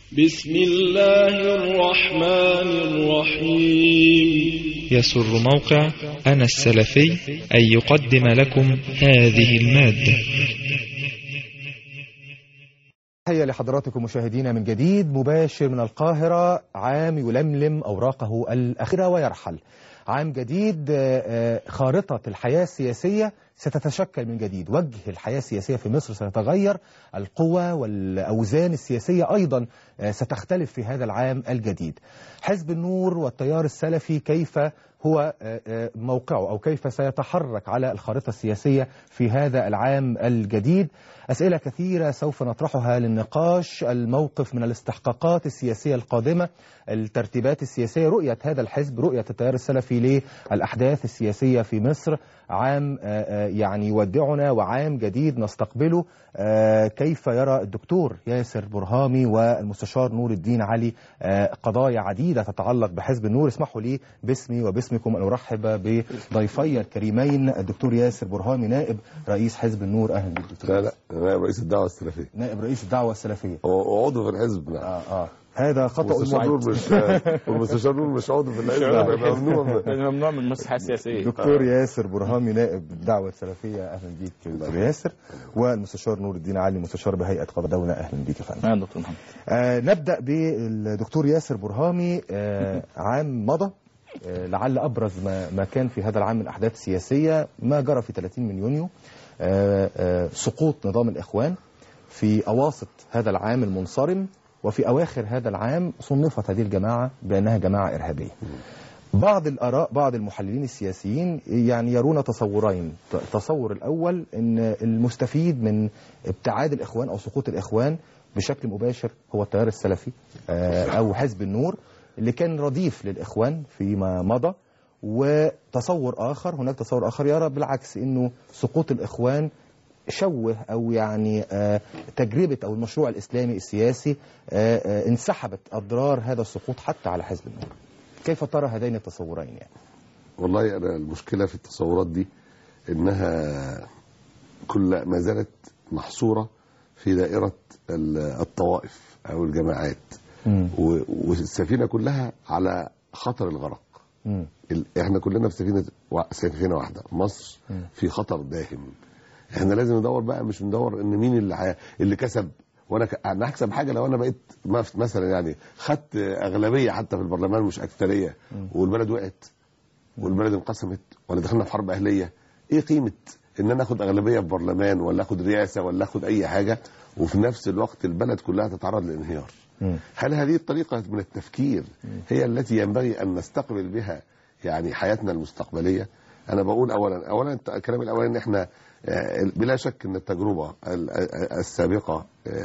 بسم الله الرحمن الرحيم. يسر موقع أنا السلفي أن يقدم لكم هذه المادة. تحية لحضراتكم مشاهدينا من جديد مباشر من القاهرة. عام يلملم أوراقه الأخيرة ويرحل. عام جديد، خارطة الحياة السياسية ستتشكل من جديد، وجه الحياة السياسية في مصر سيتغير، القوى والأوزان السياسية أيضا ستختلف في هذا العام الجديد. حزب النور والتيار السلفي كيف هو موقعه أو كيف سيتحرك على الخارطة السياسية في هذا العام الجديد؟ أسئلة كثيرة سوف نطرحها للنقاش. الموقف من الاستحقاقات السياسية القادمة، الترتيبات السياسية، رؤية هذا الحزب، رؤية التيار السلفي للأحداث السياسية في مصر. عام يعني يودعنا وعام جديد نستقبله. كيف يرى الدكتور ياسر برهامي والمستشار نور الدين علي قضايا عديدة تتعلق بحزب النور؟ اسمحوا لي باسمي وباسمكم أن أرحب بضيفي الكريمين الدكتور ياسر برهامي نائب رئيس حزب النور. أهلا بك دكتور. لا نائب رئيس الدعوة السلفية. نائب رئيس الدعوة السلفية وعضو في الحزب. هذا خطأ والمستشار نور مش عضو في الحزب، ممنوع من المصلحة السياسية. دكتور ياسر برهامي نائب الدعوة السلفية، أهلا بيك دكتور ياسر. والمستشار نور الدين علي مستشار بهيئة قضاء الدولة، أهلا بيك يا فندم. أهلا دكتور محمد. نبدأ بالدكتور ياسر برهامي. عام مضى، لعل أبرز ما كان في هذا العام من أحداث سياسية ما جرى في 30 من يونيو، سقوط نظام الإخوان في أواسط هذا العام المنصرم، وفي أواخر هذا العام صنفت هذه الجماعة بأنها جماعة إرهابية. بعض الآراء، بعض المحللين السياسيين يعني يرون تصورين. التصور الأول أن المستفيد من ابتعاد الإخوان أو سقوط الإخوان بشكل مباشر هو التيار السلفي أو حزب النور اللي كان رديف للإخوان فيما مضى. وتصور آخر، هناك تصور آخر يرى بالعكس، أنه سقوط الإخوان شوه أو يعني تجربة أو المشروع الإسلامي السياسي انسحبت أضرار هذا السقوط حتى على حزب النور. كيف ترى هذين التصورين يعني؟ والله أنا المشكلة في التصورات دي إنها كل ما زالت محصورة في دائرة الطوائف أو الجماعات، والسفينة كلها على خطر الغرق. احنا كلنا في سفينة واحدة، مصر في خطر داهم. احنا لازم ندور بقى، مش ندور ان مين اللي كسب، وانا هكسب حاجه لو انا بقيت مثلا يعني خدت اغلبيه حتى في البرلمان مش اكثريه، والبلد وقعت والبلد انقسمت ولا دخلنا في حرب اهليه. ايه قيمه ان انا اخد اغلبيه في برلمان ولا اخد رئاسه ولا اخد اي حاجه وفي نفس الوقت البلد كلها تتعرض للانهيار؟ هل هذه الطريقه من التفكير هي التي ينبغي ان نستقبل بها يعني حياتنا المستقبليه؟ انا بقول اولا الكلام الاولاني ان احنا بلا شك ان التجربه السابقه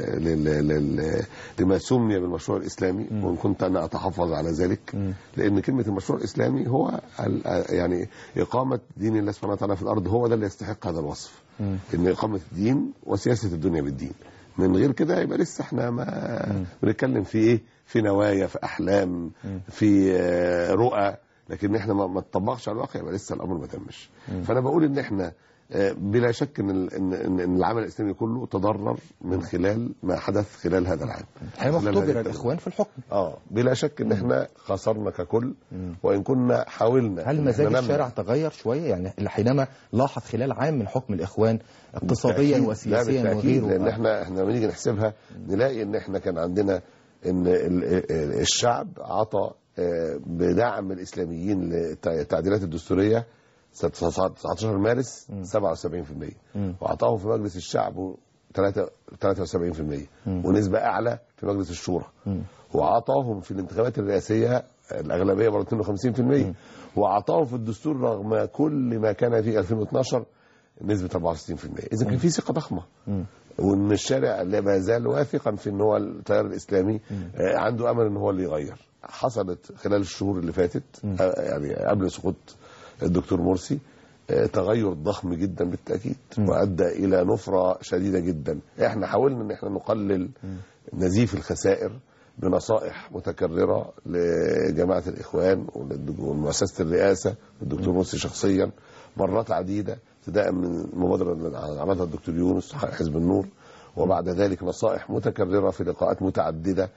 لما سمي بالمشروع الاسلامي، وان كنت انا اتحفظ على ذلك، لان كلمه المشروع الاسلامي هو يعني اقامه دين الله سبحانه وتعالى في الارض، هو ده اللي يستحق هذا الوصف، ان اقامه الدين وسياسه الدنيا بالدين. من غير كده يبقى لسه احنا ما بنتكلم في ايه، في نوايا، في احلام، في رؤى، لكن احنا ما تطبقش على الواقع، يبقى لسه الامر ما تمش. فانا بقول ان احنا بلا شك ان العمل الاسلامي كله تضرر من خلال ما حدث خلال هذا العام. اختبر الاخوان في الحكم. بلا شك ان احنا خسرنا ككل، وان كنا حاولنا. هل مزاج الشارع تغير شويه يعني حينما لاحظ خلال عام من حكم الاخوان اقتصاديا وسياسيا وغيره؟ لان احنا لما نيجي نحسبها نلاقي ان احنا كان عندنا ان الشعب عطى بدعم الاسلاميين للتعديلات الدستوريه 19 مارس 77%، واعطاهم في مجلس الشعب 73%، ونسبة اعلى في مجلس الشورى، واعطاهم في الانتخابات الرئاسية الاغلبية برضه 52%، واعطاهم في الدستور رغم كل ما كان في 2012 نسبة 64%. اذا كان في ثقة ضخمة، وان الشارع ما زال واثقا في ان هو التيار الاسلامي عنده امل ان هو اللي يغير. حصلت خلال الشهور اللي فاتت يعني قبل سقوط الدكتور مرسي تغير ضخم جدا بالتأكيد، وأدى إلى نفرة شديدة جدا. احنا حاولنا ان احنا نقلل نزيف الخسائر بنصائح متكررة لجماعة الإخوان ومؤسسة الرئاسة والدكتور مرسي شخصيا مرات عديدة، ابتداء من مبادرة اللي عملها الدكتور يونس حزب النور، وبعد ذلك نصائح متكررة في لقاءات متعددة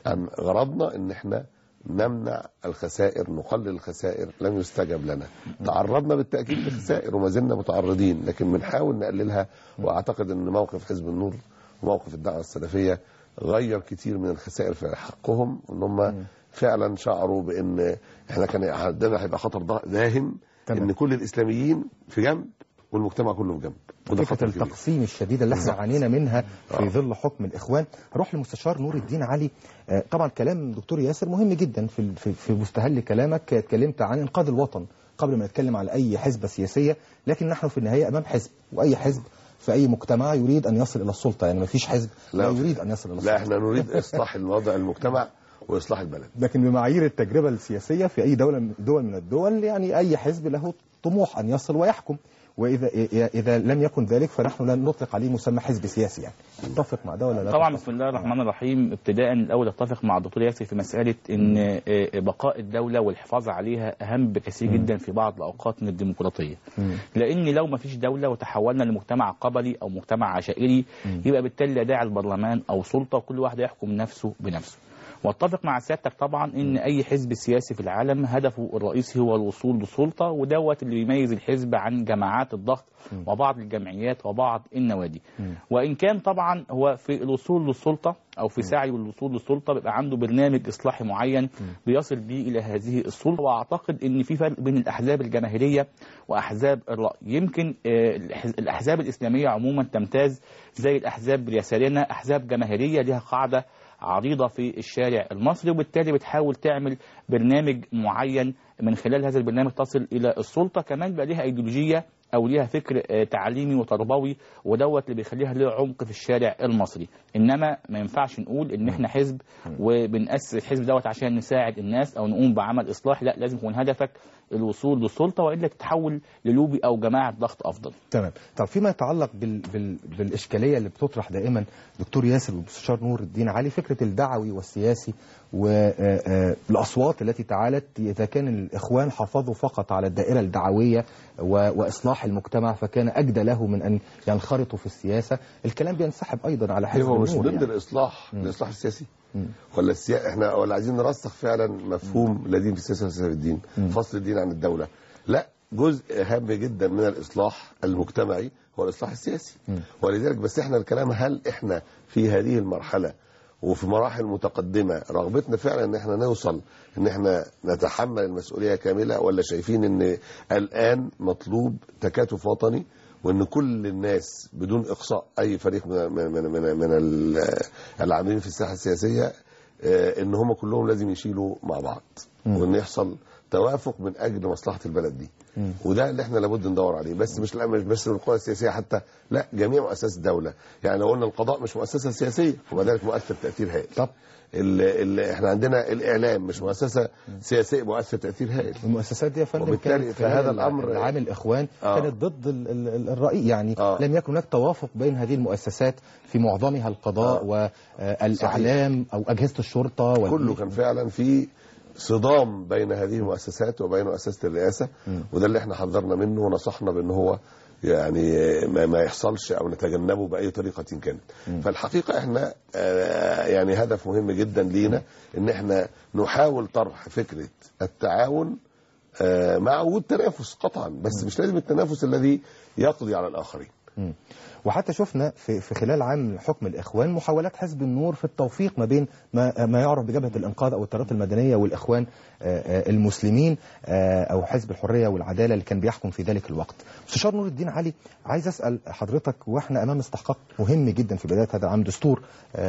عن غرضنا ان احنا نمنع الخسائر، نقلل الخسائر. لم يستجب لنا، تعرضنا بالتأكيد لخسائر وما زلنا متعرضين، لكن بنحاول نقللها. واعتقد ان موقف حزب النور وموقف الدعوة السلفية غير كتير من الخسائر في حقهم، ان هم فعلا شعروا بان احنا كان عندنا هيبقى خطر داهم ان كل الاسلاميين في جنب والمجتمع كله في جنب. وده فكرة التقسيم الشديدة اللي احنا عانينا منها في ظل حكم الإخوان. هروح للمستشار نور الدين علي. طبعا كلام دكتور ياسر مهم جدا. في مستهل كلامك اتكلمت عن إنقاذ الوطن قبل ما نتكلم على أي حزبة سياسية، لكن نحن في النهاية أمام حزب، وأي حزب في أي مجتمع يريد أن يصل إلى السلطة. يعني ما فيش حزب لا يريد أن يصل إلى السلطة. لا، احنا نريد إصلاح الوضع المجتمع وإصلاح البلد، لكن بمعايير التجربة السياسية في أي دول من الدول، يعني أي حزب له طموح أن يصل ويحكم، وإذا لم يكن ذلك فنحن لا نطلق عليه مسمى حزب سياسي. يعني تتفق مع ده ولا لا؟ طبعا. بسم الله الرحمن الرحيم. ابتداء الأول اتفق مع الدكتور ياسر في مسألة ان بقاء الدولة والحفاظ عليها أهم بكثير جدا في بعض الأوقات من الديمقراطية. لأن لو ما فيش دولة وتحولنا لمجتمع قبلي أو مجتمع عشائري، يبقى بالتالي لا داعي البرلمان أو سلطة، وكل واحد يحكم نفسه بنفسه. واتفق مع سيادتك طبعا ان اي حزب سياسي في العالم هدفه الرئيسي هو الوصول للسلطه، ودوت اللي بيميز الحزب عن جماعات الضغط وبعض الجمعيات وبعض النوادي. وان كان طبعا هو في الوصول للسلطه او في سعيه للوصول للسلطه بيبقى عنده برنامج اصلاحي معين بيصل به الى هذه السلطه. واعتقد ان في فرق بين الاحزاب الجماهيريه واحزاب الراي. يمكن الاحزاب الاسلاميه عموما تمتاز زي الاحزاب اليساريه، احزاب جماهيريه لها قاعده عريضة في الشارع المصري، وبالتالي بتحاول تعمل برنامج معين من خلال هذا البرنامج تصل إلى السلطة. كمان بقى ليها أيديولوجية أو ليها فكر تعليمي وتربوي، ودوت اللي بيخليها له عمق في الشارع المصري. إنما ما ينفعش نقول إن إحنا حزب وبنأسس الحزب دوت عشان نساعد الناس أو نقوم بعمل إصلاح. لا، لازم يكون هدفك الوصول للسلطة، وإلا تتحول للوبي أو جماعة ضغط أفضل. تمام. طب فيما يتعلق بالإشكالية اللي بتطرح دائما دكتور ياسر والمستشار نور الدين علي، فكرة الدعوي والسياسي والأصوات التي تعالت، إذا كان الإخوان حافظوا فقط على الدائرة الدعوية وإصلاح المجتمع فكان أجدى له من أن ينخرطوا في السياسة. الكلام بينسحب أيضا على حزب النور. هو مش ضد الإصلاح السياسي ولا احنا ولا عايزين نرسخ فعلا مفهوم لا دين في السياسة ولا سياسة في الدين، فصل الدين عن الدولة. لا، جزء هام جدا من الإصلاح المجتمعي هو الإصلاح السياسي. ولذلك بس احنا الكلام، هل احنا في هذه المرحلة وفي مراحل متقدمة رغبتنا فعلا ان احنا نوصل ان احنا نتحمل المسؤولية كاملة، ولا شايفين ان الآن مطلوب تكاتف وطني، وان كل الناس بدون اقصاء اي فريق من العاملين في الساحة السياسية ان هم كلهم لازم يشيلوا مع بعض، وان يحصل توافق من اجل مصلحة البلد دي. وده اللي احنا لابد ندور عليه. بس مش بس القوى السياسية حتى، لا، جميع مؤسسات الدولة. يعني لو قلنا القضاء مش مؤسسة سياسية ومع ذلك مؤثر تأثير هائل. طب احنا عندنا الإعلام مش مؤسسة سياسية، مؤثر تأثير هائل. المؤسسات دي يا فندم وبالتالي في هذا الأمر العام الإخوان كانت ضد الرأي. يعني لم يكن هناك توافق بين هذه المؤسسات في معظمها، القضاء والإعلام أو أجهزة الشرطة كله كان فعلا في صدام بين هذه المؤسسات وبين مؤسسة الرئاسة. وده اللي احنا حذرنا منه ونصحنا بأنه هو يعني ما يحصلش أو نتجنبه بأي طريقة كانت. فالحقيقة احنا يعني هدف مهم جدا لينا ان احنا نحاول طرح فكرة التعاون مع وجود تنافس قطعا، بس مش لازم التنافس الذي يقضي على الآخرين. وحتى شفنا في خلال عام حكم الإخوان محاولات حزب النور في التوفيق ما بين ما يعرف بجبهة الإنقاذ أو التيارات المدنية والإخوان المسلمين أو حزب الحرية والعدالة اللي كان بيحكم في ذلك الوقت. مستشار نور الدين علي، عايز أسأل حضرتك، وإحنا أمام استحقاق مهم جدا في بداية هذا العام، دستور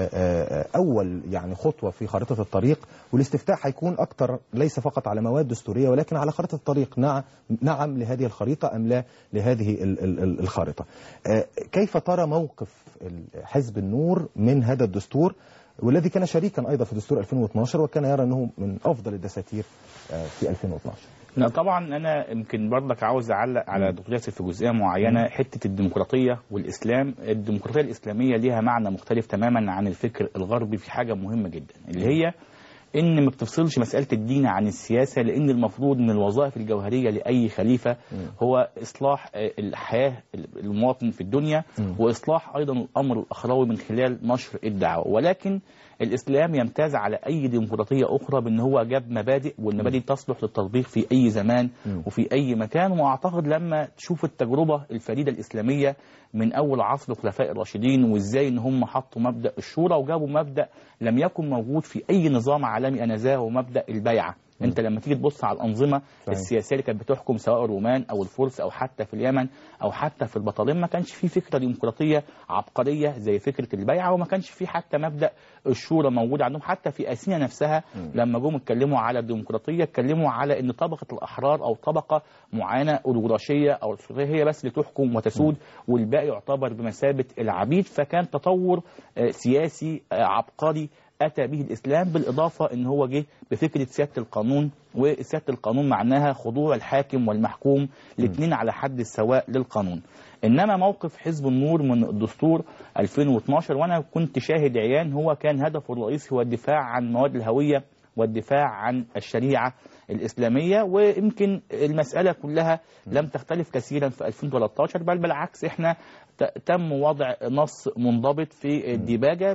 أول يعني خطوة في خارطة الطريق، والاستفتاء هيكون أكتر ليس فقط على مواد دستورية ولكن على خارطة الطريق. نعم لهذه الخريطة أم لا لهذه الخارطة. كيف ترى موقف حزب النور من هذا الدستور، والذي كان شريكا أيضا في دستور 2012 وكان يرى أنه من أفضل الدساتير في 2012؟ لا طبعا أنا يمكن برضك عاوز أعلق على دكتور ياسر في جزئية معينة، حتة الديمقراطية والإسلام. الديمقراطية الإسلامية ليها معنى مختلف تماما عن الفكر الغربي في حاجة مهمة جدا، اللي هي ان ما بتفصلش مساله الدين عن السياسه، لان المفروض من الوظائف الجوهريه لاي خليفه هو اصلاح الحياه المواطن في الدنيا، واصلاح ايضا الامر الاخروي من خلال نشر الدعوه. ولكن الاسلام يمتاز على اي ديمقراطيه اخرى بان هو جاب مبادئ، والمبادئ تصلح للتطبيق في اي زمان وفي اي مكان. واعتقد لما تشوف التجربه الفريده الاسلاميه من اول عصر الخلفاء الراشدين، وازاي ان هم حطوا مبدا الشورى وجابوا مبدا لم يكن موجود في اي نظام عالمي انذاك، ومبدا البيعه. انت لما تيجي تبص على الانظمه السياسيه اللي كانت بتحكم سواء الرومان او الفرس او حتى في اليمن او حتى في البطالين، ما كانش في فكره ديمقراطيه عبقريه زي فكره البيعه، وما كانش في حتى مبدا الشورى موجود عندهم. حتى في اثينا نفسها لما جم اتكلموا على الديمقراطيه اتكلموا على ان طبقه الاحرار او طبقه معينه اوليغارشيه او هي بس اللي تحكم وتسود، والباقي يعتبر بمثابه العبيد. فكان تطور سياسي عبقري أتى به الإسلام، بالإضافة أن هو جه بفكرة سيادة القانون، وسيادة القانون معناها خضوع الحاكم والمحكوم الاثنين على حد السواء للقانون. إنما موقف حزب النور من الدستور 2012 وأنا كنت شاهد عيان، هو كان هدفه الرئيسي هو الدفاع عن مواد الهوية والدفاع عن الشريعة الإسلامية. ويمكن المسألة كلها لم تختلف كثيرا في 2013، بل بالعكس احنا تم وضع نص منضبط في الديباجة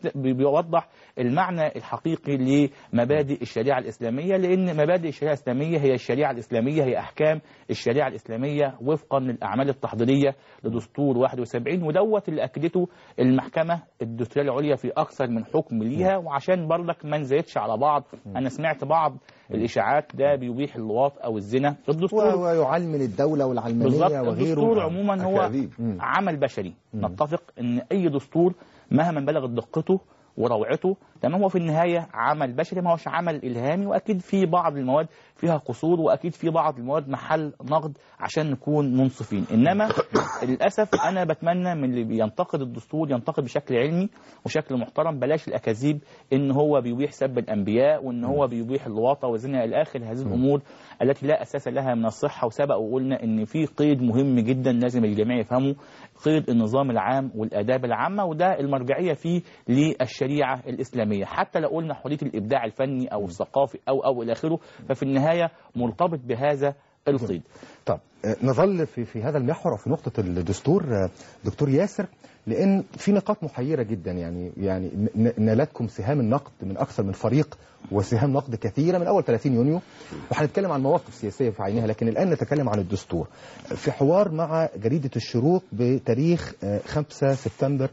بيوضح المعنى الحقيقي لمبادئ الشريعة الإسلامية، لأن مبادئ الشريعة الإسلامية هي الشريعة الإسلامية، هي أحكام الشريعة الإسلامية وفقا للأعمال التحضيرية لدستور 71، ودوت اللي أكدته المحكمة الدستورية العليا في أكثر من حكم ليها. وعشان برضك ما نزيدش على بعض، أنا سمعت بعض الإشاعات ده بيبيح اللواط أو الزنا. الدستور ويعلمن الدولة والعلمانية وغيره. الدستور عموما هو عمل بشري. نتفق ان اي دستور مهما بلغت دقته وروعته تمام هو في النهايه عمل بشري، ما هوش عمل الهامي. واكيد في بعض المواد فيها قصور، واكيد في بعض المواد محل نقد عشان نكون منصفين. انما للاسف انا بتمنى من اللي بينتقد الدستور ينتقد بشكل علمي وشكل محترم، بلاش الاكاذيب ان هو بيبيح سب الانبياء وان هو بيبيح اللواطه والزنا الى اخر هذه الامور التي لا اساس لها من الصحه. وسبق وقلنا ان في قيد مهم جدا لازم الجميع يفهمه، قيد النظام العام والآداب العامة، وده المرجعية فيه للشريعة الإسلامية. حتى لو قلنا حرية الإبداع الفني أو الثقافي أو إلى آخره، ففي النهاية مرتبط بهذا القيد. طب نظل في هذا المحور وفي نقطة الدستور دكتور ياسر، لأن في نقاط محيرة جدا. يعني نالتكم سهام النقد من أكثر من فريق وسهام نقد كثيرة من أول 30 يونيو، وهنتكلم عن مواقف سياسية في عينها، لكن الآن نتكلم عن الدستور. في حوار مع جريدة الشروق بتاريخ 5 سبتمبر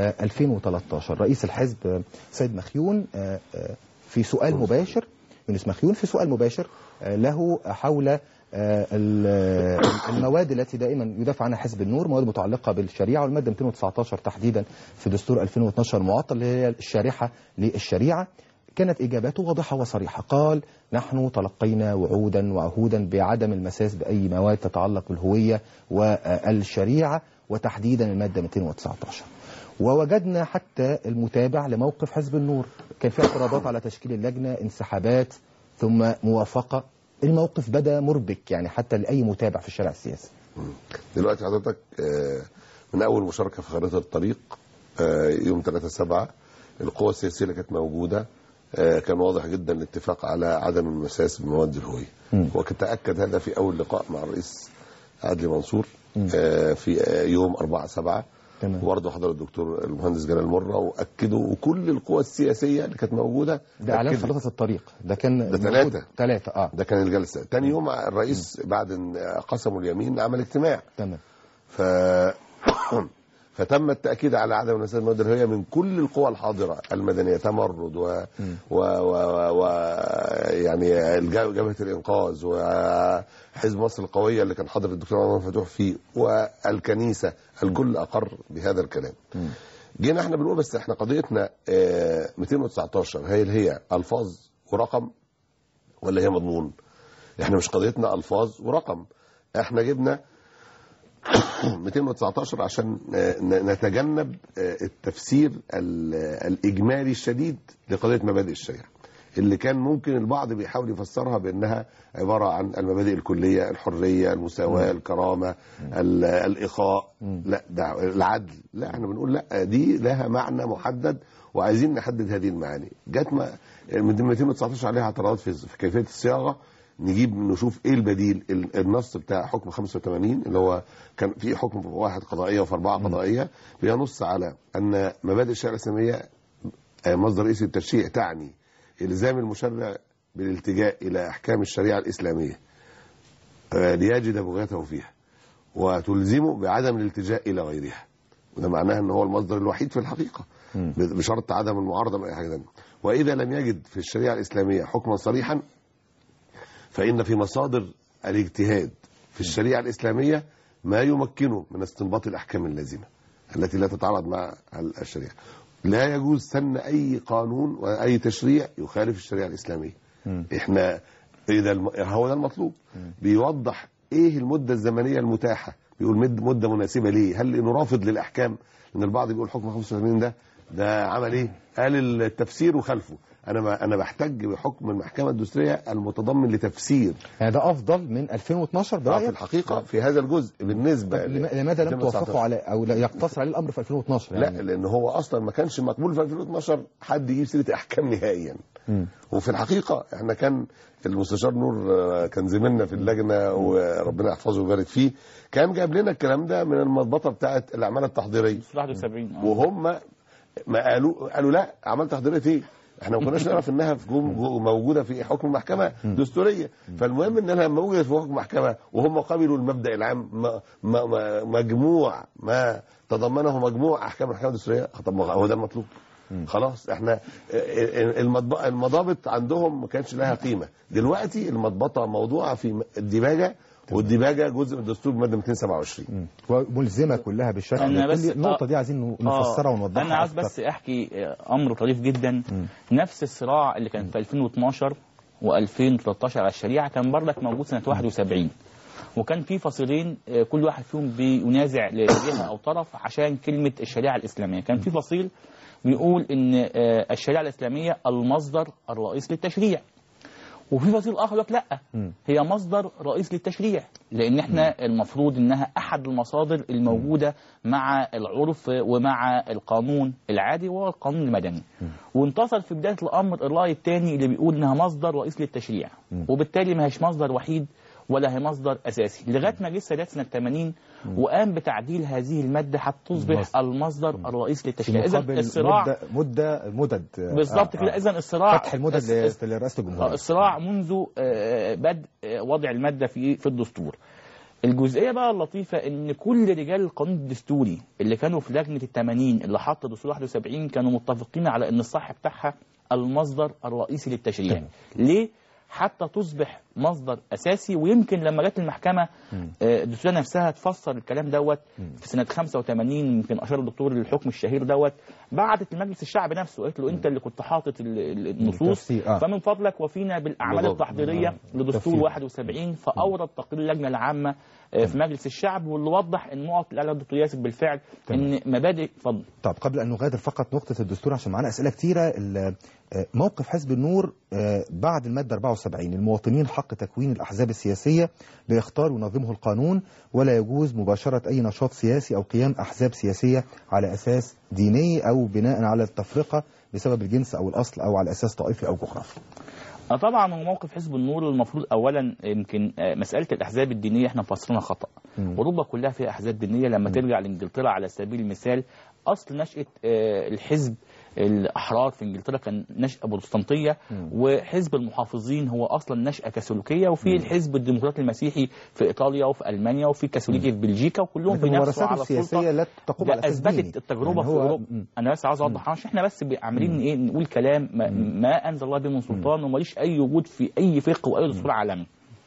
2013 رئيس الحزب سيد مخيون في سؤال مباشر، يونس مخيون في سؤال مباشر له حول المواد التي دائما يدافع عنها حزب النور، مواد متعلقة بالشريعة، والمادة 219 تحديدا في دستور 2012 معطل اللي هي الشارحة للشريعة. كانت إجاباته واضحة وصريحة، قال نحن تلقينا وعودا وعهودا بعدم المساس بأي مواد تتعلق بالهوية والشريعة وتحديدا المادة 219. ووجدنا حتى المتابع لموقف حزب النور كان فيه اعتراضات على تشكيل اللجنة، انسحابات ثم موافقة. الموقف بدأ مربك يعني حتى لأي متابع في الشارع السياسي. دلوقتي حضرتك من أول مشاركة في خريطة الطريق يوم 3/7 القوى السياسية اللي كانت موجودة كان واضح جدا الاتفاق على عدم المساس بمواد الهوية، وكنت تأكد هذا في أول لقاء مع الرئيس عدلي منصور في يوم 4/7. وبرضه حضر الدكتور المهندس جلال مرة وأكدوا، وكل القوى السياسية اللي كانت موجودة. ده إعلان خريطة الطريق ده كان 3 ده كان الجلسة. تاني يوم الرئيس بعد أن قسموا اليمين عمل اجتماع. تمام. فتم التأكيد على عدم المساس بمواد الهوية من كل القوى الحاضرة المدنية، تمرد و يعني جبهة الإنقاذ وحزب مصر القوية اللي كان حاضر الدكتور عمر فتوح فيه والكنيسة، الكل أقر بهذا الكلام. جينا احنا بنقول بس احنا قضيتنا 219 هي ألفاظ ورقم ولا هي مضمون؟ احنا مش قضيتنا ألفاظ ورقم، احنا جبنا 219 عشان نتجنب التفسير الإجمالي الشديد لقضية مبادئ الشريعة اللي كان ممكن البعض بيحاول يفسرها بأنها عبارة عن المبادئ الكلية، الحرية، المساواة، الكرامة، الإخاء، لا ده العدل. لا احنا بنقول لا، دي لها معنى محدد وعايزين نحدد هذه المعاني. جت من 219 عليها اعتراضات في كيفيه الصياغه. نجيب نشوف ايه البديل. النص بتاع حكم 85 اللي هو كان في حكم واحد قضائيه وفي 4 قضائيه، بينص على ان مبادئ الشريعه الاسلاميه مصدر رئيسي للتشريع، تعني الزام المشرع بالالتجاء الى احكام الشريعه الاسلاميه ليجد بغيته فيها، وتلزمه بعدم الالتجاء الى غيرها. وده معناه ان هو المصدر الوحيد في الحقيقه، بشرط عدم المعارضه باي حاجه ثانيه. واذا لم يجد في الشريعه الاسلاميه حكما صريحا، فإن في مصادر الاجتهاد في الشريعة الإسلامية ما يمكنه من استنباط الأحكام اللازمة التي لا تتعارض مع الشريعة. لا يجوز سن أي قانون وأي تشريع يخالف الشريعة الإسلامية. إحنا هو ده المطلوب. بيوضح إيه المدة الزمنية المتاحة، بيقول مدة مناسبة ليه. هل إنه رافض للأحكام؟ لأن البعض بيقول حكم 85 ده عمل إيه؟ قال التفسير وخلفه. أنا بحتج بحكم المحكمة الدستورية المتضمن لتفسير. يعني ده أفضل من 2012 برأيك؟ في الحقيقة في هذا الجزء بالنسبة لماذا لم توافقوا على أو لا يقتصر عليه الأمر في 2012 يعني؟ لا، لأن هو أصلا ما كانش مقبول في 2012 حد يجيب سيرة أحكام نهائيا. وفي الحقيقة احنا كان المستشار نور كان زميلنا في اللجنة وربنا يحفظه ويبارك فيه، كان جاب لنا الكلام ده من المضبطة بتاعة الأعمال التحضيرية 71. وهم ما قالوا لا أعمال تحضيرية ايه؟ احنا ما كناش نعرف انها موجوده في حكم المحكمه الدستوريه. فالمهم ان لما وجدت في حكم المحكمه وهم قبلوا المبدا العام مجموع ما تضمنه مجموع احكام المحكمه الدستوريه، طب هو ده المطلوب. خلاص احنا المضابط عندهم ما كانش لها قيمه. دلوقتي المضبطه موضوعه في الديباجه، والديباجه جزء من الدستور بماده 227 وملزمه كلها بالشكل ده. النقطه دي عايزين نفسرها ونوضحها. انا عايز بس احكي امر طريف جدا. نفس الصراع اللي كان في 2012 و2013 على الشريعه كان برضك موجود سنه 71، وكان في فصيلين كل واحد فيهم بينازع لجهه او طرف عشان كلمه الشريعه الاسلاميه. كان في فصيل بيقول ان الشريعه الاسلاميه المصدر الرئيس للتشريع، وفي فصيل اخر يقول لا، هي مصدر رئيس للتشريع، لان احنا المفروض انها احد المصادر الموجوده مع العرف ومع القانون العادي والقانون المدني. وانتصر في بدايه الامر الراي الثاني اللي بيقول انها مصدر رئيس للتشريع، وبالتالي ما هيش مصدر وحيد ولا هي مصدر اساسي، لغايه ما جه السادات سنه 80 وقام بتعديل هذه الماده حتى تصبح المصدر الرئيس للتشريع. اذا الصراع مدد بالظبط كده. اذا الصراع فتح المدد لرئاسه الجمهوريه. الصراع منذ بدء وضع الماده في الدستور. الجزئيه بقى اللطيفه ان كل رجال القانون الدستوري اللي كانوا في لجنه ال80 اللي حط دستور 71 كانوا متفقين على ان الصح بتاعها المصدر الرئيسي للتشريع. ليه؟ حتى تصبح مصدر اساسي. ويمكن لما جت المحكمه الدستوريه نفسها تفسر الكلام دوت في سنه 85، يمكن اشار الدكتور للحكم الشهير دوت، بعتت لمجلس الشعب نفسه وقالت له انت اللي كنت حاطط النصوص فمن فضلك وفينا بالاعمال التحضيريه لدستور 71. فاورد تقرير اللجنه العامه في مجلس الشعب واللي وضح النقط اللي قالها الدكتور ياسر بالفعل ان مبادئ. اتفضل. طب قبل ان نغادر فقط نقطه الدستور عشان معانا اسئله كتيره، موقف حزب النور بعد الماده 74، المواطنين حق تكوين الاحزاب السياسيه ليختار وينظمه القانون، ولا يجوز مباشره اي نشاط سياسي او قيام احزاب سياسيه على اساس ديني او بناء على التفرقه بسبب الجنس او الاصل او على اساس طائفي او جغرافي. طبعا هو موقف حزب النور المفروض اولا يمكن مساله الاحزاب الدينيه احنا مفسرينها خطا. اوروبا كلها فيها احزاب دينيه. لما ترجع لانجلترا على سبيل المثال، اصل نشاه الحزب الاحرار في انجلترا كان نشاه بروتستانتيه، وحزب المحافظين هو اصلا نشاه كاثوليكيه، وفي الحزب الديمقراطي المسيحي في ايطاليا وفي المانيا وفي كاثوليكي في بلجيكا، وكلهم بينافسوا على السلطه. لا تقوم على اساس ديني. اثبتت التجربه يعني في اوروبا. انا بس عاوز اوضح عشان احنا بس عاملين ايه نقول كلام ما انزل الله به من سلطان وماليش اي وجود في اي فقه واي دستور عالمي.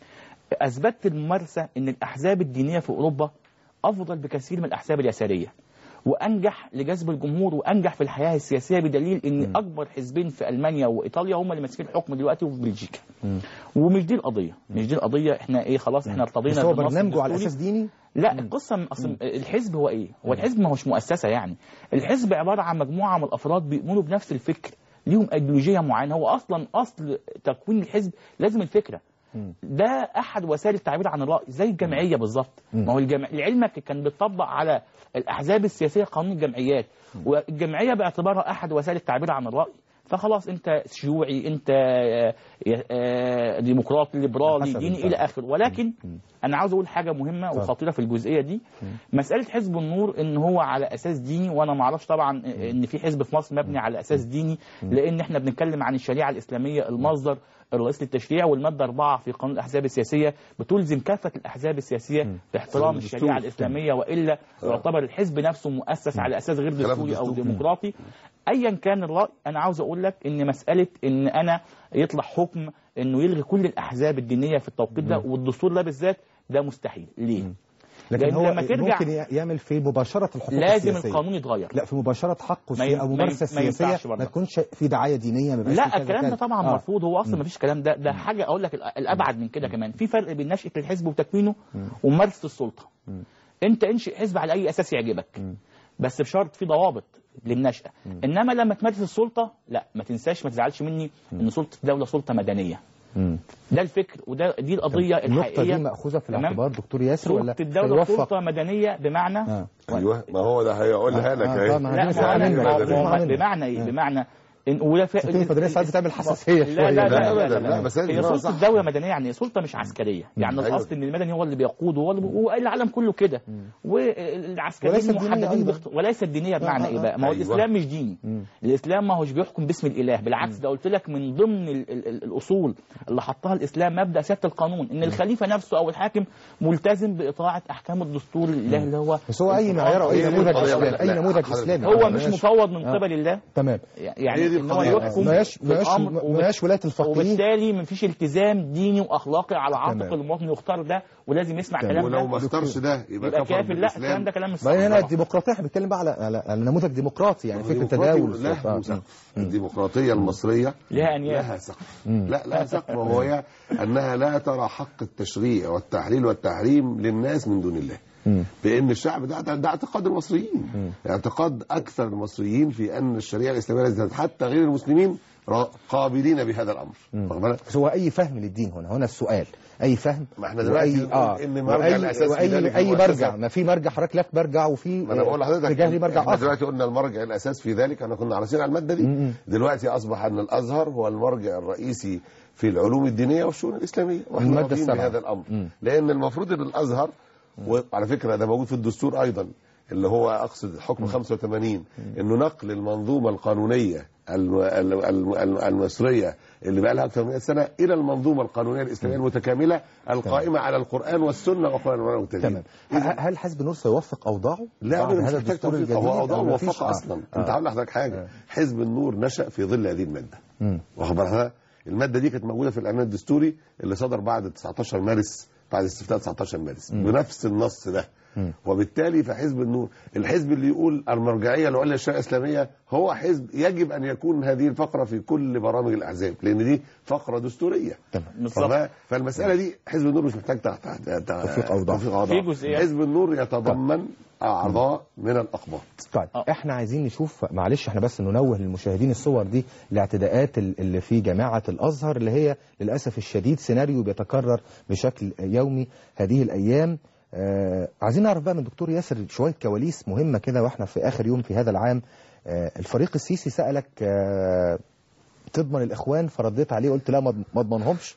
اثبتت الممارسه ان الاحزاب الدينيه في اوروبا افضل بكثير من الاحزاب اليساريه، وانجح لجذب الجمهور وانجح في الحياه السياسيه، بدليل ان اكبر حزبين في المانيا وايطاليا هم اللي ماسكين الحكم دلوقتي وفي بلجيكا. ومش دي القضيه، مش دي القضيه. احنا ايه خلاص احنا ارتضينا هو برنامجه على اساس ديني. لا القصه اصلا الحزب هو ايه؟ هو الحزب ما هوش مؤسسه يعني. الحزب عباره عن مجموعه من الافراد بيؤمنوا بنفس الفكر، ليهم ايديولوجيه معينه. هو اصل تكوين الحزب لازم الفكره. ده احد وسائل التعبير عن الراي زي الجمعيه بالظبط. ما هو لعلمك كان بيطبق على الاحزاب السياسيه قانون الجمعيات، والجمعيه باعتبارها احد وسائل التعبير عن الراي. فخلاص انت شيوعي، انت ديمقراطي ليبرالي ديني الى اخره. ولكن انا عاوز اقول حاجه مهمه وخطيره في الجزئيه دي. مساله حزب النور ان هو على اساس ديني، وانا ما اعرفش طبعا ان في حزب في مصر مبني على اساس ديني، لان احنا بنتكلم عن الشريعه الاسلاميه، المصدر الرئيسي للتشريع، والماده 4 في قانون الاحزاب السياسيه بتلزم كافه الاحزاب السياسيه باحترام الشريعه الاسلاميه، والا يعتبر الحزب نفسه مؤسس على اساس غير دستوري او ديمقراطي. ايا كان الراي، انا عاوز اقول لك ان مساله ان انا يطلع حكم انه يلغي كل الاحزاب الدينيه في التوقيت ده والدستور ده بالذات، ده مستحيل. ليه؟ لكن هو لما ترجع ممكن يعمل في مباشرة الحقوق لازم السياسية. القانون يتغير. لا، في مباشرة حقه أو ممارسة سياسية ما تكونش في دعاية دينية. لا، الكلام ده طبعا مرفوض. هو اصلا ما فيش الكلام ده حاجه. اقول لك الابعد من كده كمان، في فرق بين نشأة الحزب وتكوينه وممارسة السلطة. انت انشئ حزب على اي اساس يعجبك، بس بشرط في ضوابط للنشأة. انما لما تمارس السلطة، لا، ما تنساش، ما تزعلش مني، ان سلطة الدولة سلطة مدنية. ده الفكر، دي القضيه الحقيقيه. النقطه دي ماخوذه في الاعتبار دكتور ياسر، ولا سلطه الدوله سلطه مدنيه بمعنى ايوه، ما هو ده هيقولها لك اهي. لا، بمعنى ايه؟ بمعنى ان السلطه المدنيه ساعات بتعمل حساسيه شويه. لا بس هي سلطه الدوله مدنيه، يعني سلطه مش عسكريه. يعني الاصل ان المدني هو اللي بيقود، والعالم كله كده، والعسكريين محددين وليست دينيه. بمعنى ايه بقى؟ ما هو الاسلام مش ديني. الاسلام ما هوش بيحكم باسم الاله، بالعكس، ده قلت لك من ضمن الاصول اللي حطها الاسلام مبدا سياده القانون، ان الخليفه نفسه او الحاكم ملتزم باطاعه احكام الدستور الله اللي هو. بس هو اي معيار او اي نموذج اسلامي، اي نموذج اسلامي هو مش مفوض من قبل الله. تمام. يعني ان هو يحكم ماش ولايه الفقيه، وبالتالي مفيش التزام ديني واخلاقي على عاتق المواطن يختار ده، ولازم يسمع كلام ده. ولو ما اختارش ده يبقى كافر. لا، الكلام ده كلام مش صح. هنا الديمقراطيه احنا بنتكلم بقى على نموذج ديمقراطي، يعني فكره تداول السلطات. الديمقراطيه المصريه لها سقف. لا، لها سقف، وهو انها لا ترى حق التشريع والتحليل والتحريم للناس من دون الله. بان الشعب ده اعتقاد المصريين، اعتقاد اكثر المصريين في ان الشريعه الاسلاميه لازم حتى غير المسلمين قابلين بهذا الامر. بس هو اي فهم للدين هنا السؤال، اي فهم. ما احنا دلوقتي ان مرجع الاساس اي مرجع، ما في مرجع حضرتك لك مرجع، وفي انا بقول لحضرتك مرجع احنا دلوقتي قلنا المرجع الاساس في ذلك، احنا كنا عارفين على الماده دي. دلوقتي اصبح ان الازهر هو المرجع الرئيسي في العلوم الدينيه والشؤون الاسلاميه، واحنا راضيين بهذا الامر. لان المفروض ان الازهر، وعلى فكره ده موجود في الدستور ايضا، اللي هو اقصد حكم 85، انه نقل المنظومه القانونيه المصريه اللي بقى لها اكثر من 100 سنه الى المنظومه القانونيه الاسلاميه المتكامله القائمه على القران والسنه وقانون العلماء والتدين. هل حزب النور سيوفق اوضاعه؟ لا، هذا الدستور الجديد هو اوضاعه موفقه اصلا. انت عامل لحضرتك حاجه، حزب النور نشا في ظل هذه الماده. واخد بالك؟ الماده دي كانت موجوده في الاعلان الدستوري اللي صدر بعد 19 مارس، بعد استفتاء 19 مارس، بنفس النص ده. وبالتالي فحزب النور، الحزب اللي يقول المرجعيه العليا للشريعه الاسلاميه، هو حزب يجب ان يكون هذه الفقره في كل برامج الاحزاب، لان دي فقره دستوريه. فالمساله دي حزب النور مش محتاج توفيق اوضاع. حزب النور يتضمن اعضاء من الاقباط. طيب احنا عايزين نشوف، معلش احنا بس ننوه للمشاهدين الصور دي، الاعتداءات اللي في جامعه الازهر، اللي هي للاسف الشديد سيناريو بيتكرر بشكل يومي هذه الايام. عايزين نعرف بقى من دكتور ياسر شوية كواليس مهمة كده، واحنا في آخر يوم في هذا العام. الفريق السيسي سألك تضمن الإخوان، فرديت عليه قلت لا ما اضمنهمش.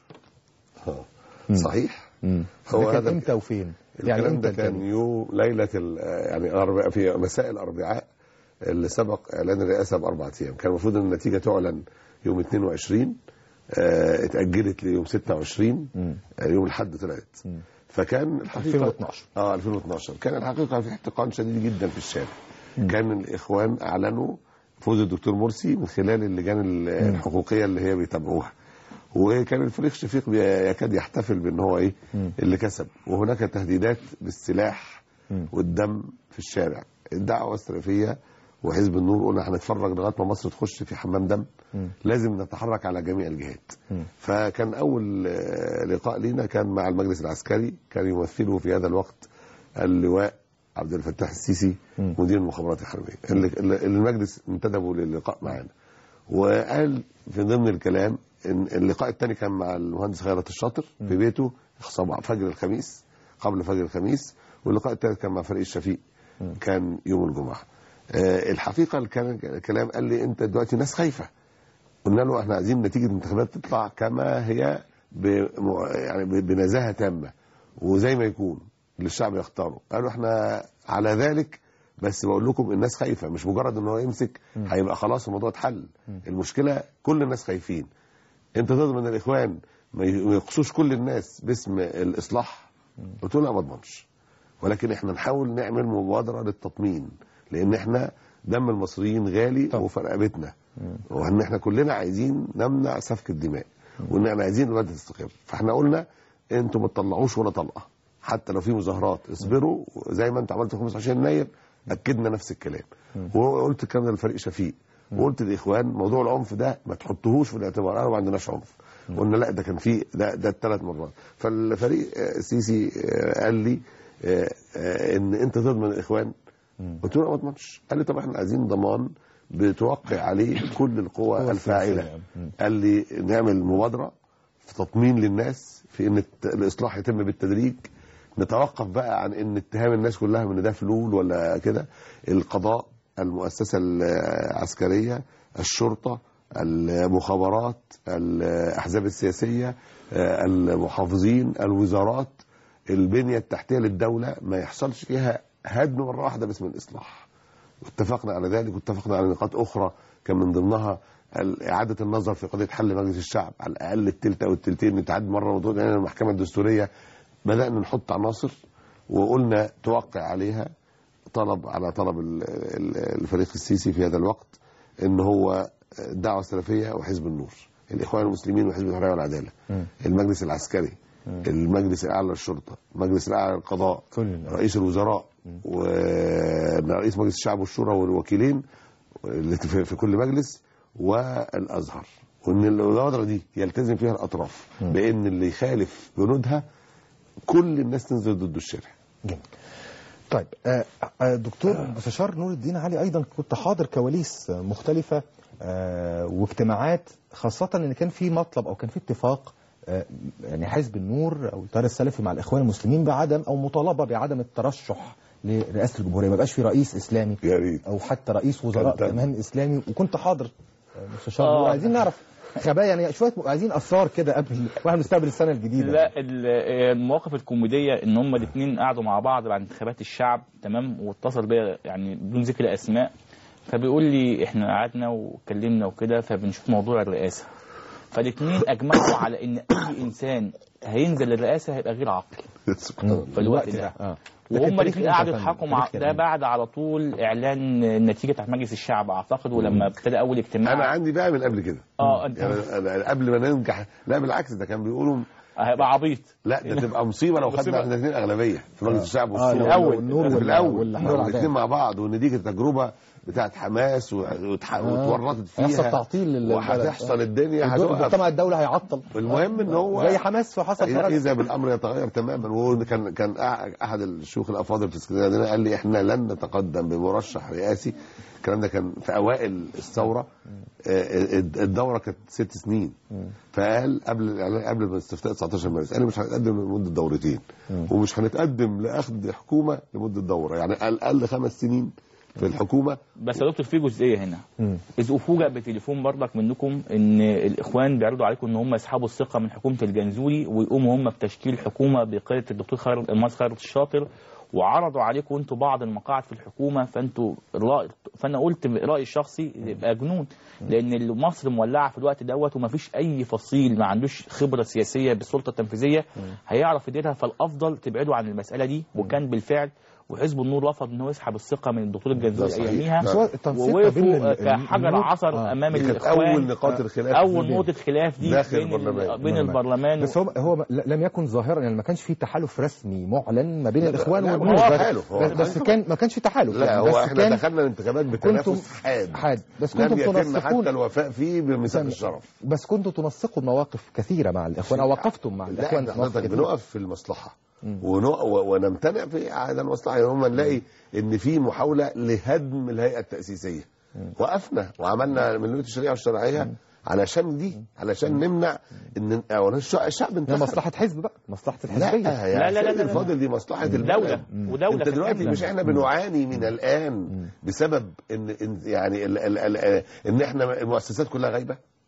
صحيح. هو هذا امتى وفين؟ يعني امتى كان يوم ليلة يعني في مساء الأربعاء اللي سبق إعلان الرئاسة ب4 أيام. كان المفروض ان النتيجة تعلن يوم 22، اتأجلت ليوم 26، يوم الأحد طلعت. فكان الحقيقة 2012 كان الحقيقة في احتقان شديد جدا في الشارع. كان الإخوان أعلنوا فوز الدكتور مرسي من خلال اللجان الحقوقية اللي هي بيتابعوها، وكان الفريق شفيق يكاد يحتفل بأن هو اللي كسب، وهناك تهديدات بالسلاح والدم في الشارع. الدعوة السلفية وحزب النور قلنا هنتفرج لغايه ما مصر تخش في حمام دم، لازم نتحرك على جميع الجهات. فكان اول لقاء لينا كان مع المجلس العسكري، كان يمثله في هذا الوقت اللواء عبد الفتاح السيسي مدير المخابرات الحربيه، اللي المجلس انتدبوا للقاء معنا. وقال في ضمن الكلام ان اللقاء الثاني كان مع المهندس خيرت الشاطر في بيته فجر الخميس، قبل فجر الخميس، واللقاء الثالث كان مع فريق الشفيق كان يوم الجمعه. الحقيقه الكلام قال لي انت دلوقتي ناس خايفه، قلنا له احنا عايزين نتيجه الانتخابات تطلع كما هي يعني بنزاهه تامه وزي ما يكون اللي الشعب يختاره. قالوا احنا على ذلك، بس بقول لكم الناس خايفه، مش مجرد ان هو يمسك هيبقى خلاص الموضوع اتحل. المشكله كل الناس خايفين. انت تضمن الاخوان ما يقصوش كل الناس باسم الاصلاح؟ قلت له لا ما اضمنش، ولكن احنا نحاول نعمل مبادره للتطمين، لان احنا دم المصريين غالي وفي رقبتنا، وان احنا كلنا عايزين نمنع سفك الدماء، وان احنا عايزين البلد تستقر. فاحنا قلنا انتوا ما تطلعوش ولا طلقه، حتى لو في مظاهرات اصبروا زي ما انت عملت في 25 يناير. اكدنا نفس الكلام، وقلت الكلام ده للفريق شفيق، وقلت للاخوان موضوع العنف ده ما تحطوهوش في الاعتبار، انا ما عندناش عنف. قلنا لا ده كان في ده الثلاث مرات. فالفريق السيسي قال لي ان انت تضمن الاخوان؟ قلت له ما اضمنش. قال لي طب احنا عايزين ضمان بتوقع عليه كل القوى الفاعله. قال لي نعمل مبادره في تطمين للناس في ان الاصلاح يتم بالتدريج، نتوقف بقى عن ان اتهام الناس كلها من ده فلول ولا كده. القضاء، المؤسسه العسكريه، الشرطه، المخابرات، الاحزاب السياسيه، المحافظين، الوزارات، البنيه التحتيه للدوله ما يحصلش فيها هدم مره واحده باسم الاصلاح. واتفقنا على ذلك، واتفقنا على نقاط اخرى كان من ضمنها اعاده النظر في قضيه حل مجلس الشعب، على الاقل الثلث او الثلثين نتعاد مره وتقول يعني المحكمه الدستوريه. بدانا نحط عناصر وقلنا توقع عليها، على طلب الفريق السيسي في هذا الوقت، ان هو الدعوه السلفيه وحزب النور، الاخوان المسلمين وحزب الحريه والعداله، المجلس العسكري، المجلس الاعلى للشرطه، المجلس الاعلى للقضاء، رئيس الوزراء، ورئيس مجلس الشعب والشورى والوكيلين اللي في كل مجلس، والازهر. وان المبادره دي يلتزم فيها الاطراف، بان اللي يخالف بنودها كل الناس تنزل ضد الشارع. جميل. طيب دكتور مستشار نور الدين علي، ايضا كنت حاضر كواليس مختلفه واجتماعات، خاصه ان كان في مطلب او كان في اتفاق يعني حزب النور او التيار السلفي مع الاخوان المسلمين بعدم او مطالبه بعدم الترشح لرئاسه الجمهوريه، ما يبقاش في رئيس اسلامي او حتى رئيس وزراء كمان اسلامي. وكنت حاضر مستشار نور، عايزين نعرف خبايا يعني شويه، عايزين اسرار كده قبل واحنا نستقبل السنه الجديده. لا المواقف الكوميديه ان هم الاثنين قعدوا مع بعض بعد انتخابات الشعب، تمام، واتصل بيا يعني بدون ذكر اسماء، فبيقول لي احنا قعدنا وكلمنا وكده فبنشوف موضوع الرئاسه، فالاثنين اجمعوا على ان اي انسان هينزل للرئاسه هيبقى غير عاقل في الوقت ده. وهم الاثنين قعدوا يضحكوا مع ده بعد على طول اعلان النتيجه بتاعت مجلس الشعب اعتقد، ولما ابتدى اول اجتماع. انا عندي بقى من قبل كده يعني قبل ما ننجح، لا بالعكس ده كان بيقولوا هيبقى عبيط، لا ده تبقى مصيبه لو خدنا احنا الاثنين اغلبيه في مجلس الشعب والشورى الاول في الاول الاثنين مع بعض، وان دي تجربه بتاعت حماس واتورطت فيها، هيحصل تعطيل وهتحصل الدنيا هتقف، مجتمع الدوله هيعطل. المهم ان هو زي حماس وحصل اذا بالامر يتغير تماما. وكان احد الشيوخ الافاضل في اسكندريه قال لي احنا لن نتقدم بمرشح رئاسي. الكلام ده كان في اوائل الثوره، الدوره كانت 6 سنين، فقال قبل الاستفتاء 19 مارس قال لي مش هنتقدم لمده دورتين، ومش هنتقدم لاخذ حكومه لمده دوره، يعني اقل 5 سنين في الحكومه. بس يا دكتور في جزئيه هنا، اذ افوجئ بتليفون برضك منكم ان الاخوان بيعرضوا عليكم ان هم يسحبوا الثقه من حكومه الجنزوري ويقوموا هم بتشكيل حكومه بقياده الدكتور خيرت الشاطر، وعرضوا عليكم انتوا بعض المقاعد في الحكومه، فانا قلت رايي الشخصي يبقى جنون، لان مصر مولعه في الوقت دوت ومفيش اي فصيل ما عندوش خبره سياسيه بالسلطه التنفيذيه هيعرف يديرها، فالافضل تبعدوا عن المساله دي. وكان بالفعل وحزب النور رفض ان هو يسحب الثقه من الدكتور الجنزوري اياميها، ووقفوا كحجر عصر امام الاخوان. اول نقاط الخلاف، اول نقطه خلاف دي بين البرلمان. بس هو لم يكن ظاهرا، يعني ما كانش في تحالف رسمي معلن ما بين الاخوان والنور، بس ما كانش في تحالف. لا هو احنا دخلنا الانتخابات بتنافس حاد، بس كنتم تنسقون حتى الوفاء فيه بميثاق الشرف، بس كنتم تنسقوا مواقف كثيره مع الاخوان او وقفتم مع الاخوان. بنقف في المصلحه ونمتنع في هذا المصلحه، يعني هم نلاقي ان في محاوله لهدم الهيئه التاسيسيه، وقفنا وعملنا من لجنه الشريعه والشرعيه علشان دي، علشان نمنع ان الشعب انتخب. مصلحه حزب بقى، مصلحه الحزبيه. لا الفاضل دي مصلحه الدوله. ودوله انت دلوقتي مش احنا بنعاني من الان بسبب ان يعني ان احنا المؤسسات كلها غايبه،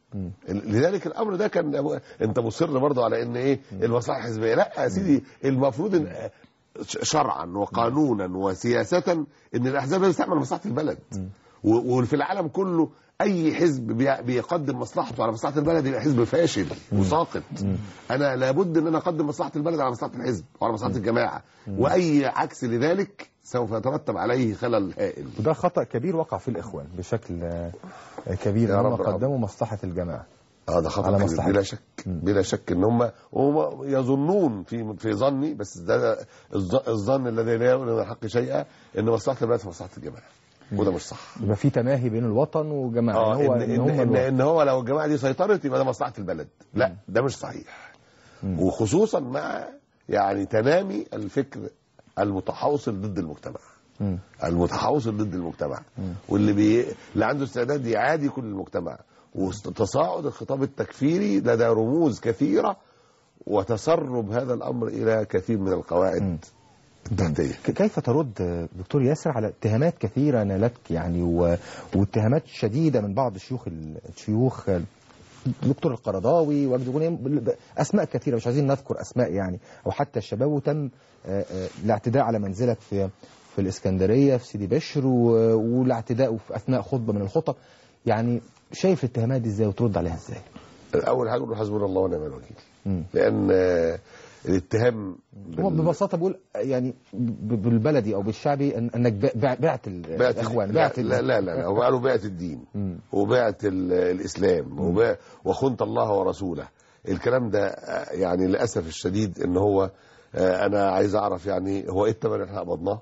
لذلك الامر ده كان انت مصر برضه على ان ايه المصلحه الحزبيه. لا يا سيدي، المفروض ان شرعا وقانونا وسياسه ان الاحزاب لازم تعمل مصلحه البلد. وفي العالم كله اي حزب بيقدم مصلحته على مصلحه البلد يبقى حزب فاشل وساقط. انا لابد ان انا اقدم مصلحه البلد على مصلحه الحزب وعلى مصلحه الجماعه، واي عكس لذلك سوف يترتب عليه خلل هائل. وده خطأ كبير وقع في الإخوان بشكل كبير، هم قدموا مصلحة الجماعة. ده خطأ كبير بلا شك. بلا شك ان هم يظنون في ظني، بس ده الظن الذي لا يؤمن من الحق شيئا، ان مصلحه البلد في مصلحه الجماعه، وده مش صح. يبقى في تماهي بين الوطن وجماعه. إن هو لو الجماعه دي سيطرت يبقى ده مصلحه البلد. لا، ده مش صحيح. وخصوصا مع يعني تنامي الفكر المتحوصل ضد المجتمع. المتحوصل ضد المجتمع، واللي اللي عنده استعداد يعادي كل المجتمع، وتصاعد الخطاب التكفيري لدى رموز كثيره، وتسرب هذا الامر الى كثير من القواعد التحتيه. كيف ترد دكتور ياسر على اتهامات كثيره نالتك يعني واتهامات شديده من بعض الشيوخ دكتور القرضاوي اسماء كثيره مش عايزين نذكر اسماء يعني، او حتى الشباب، وتم الاعتداء على منزلك في الاسكندريه في سيدي بشر، والاعتداء في اثناء خطبه من الخطب. يعني شايف الاتهامات دي ازاي وترد عليها ازاي؟ اول حاجه نقول حسبنا الله ونعم الوكيل. لان الاتهام هو ببساطه بقول يعني بالبلدي او بالشعبي انك بعت الاخوان. لا هو قالوا بعت الدين وبعت الاسلام وخنت الله ورسوله. الكلام ده يعني للاسف الشديد ان هو انا عايز اعرف يعني هو ايه الثمن اللي احنا قبضناه؟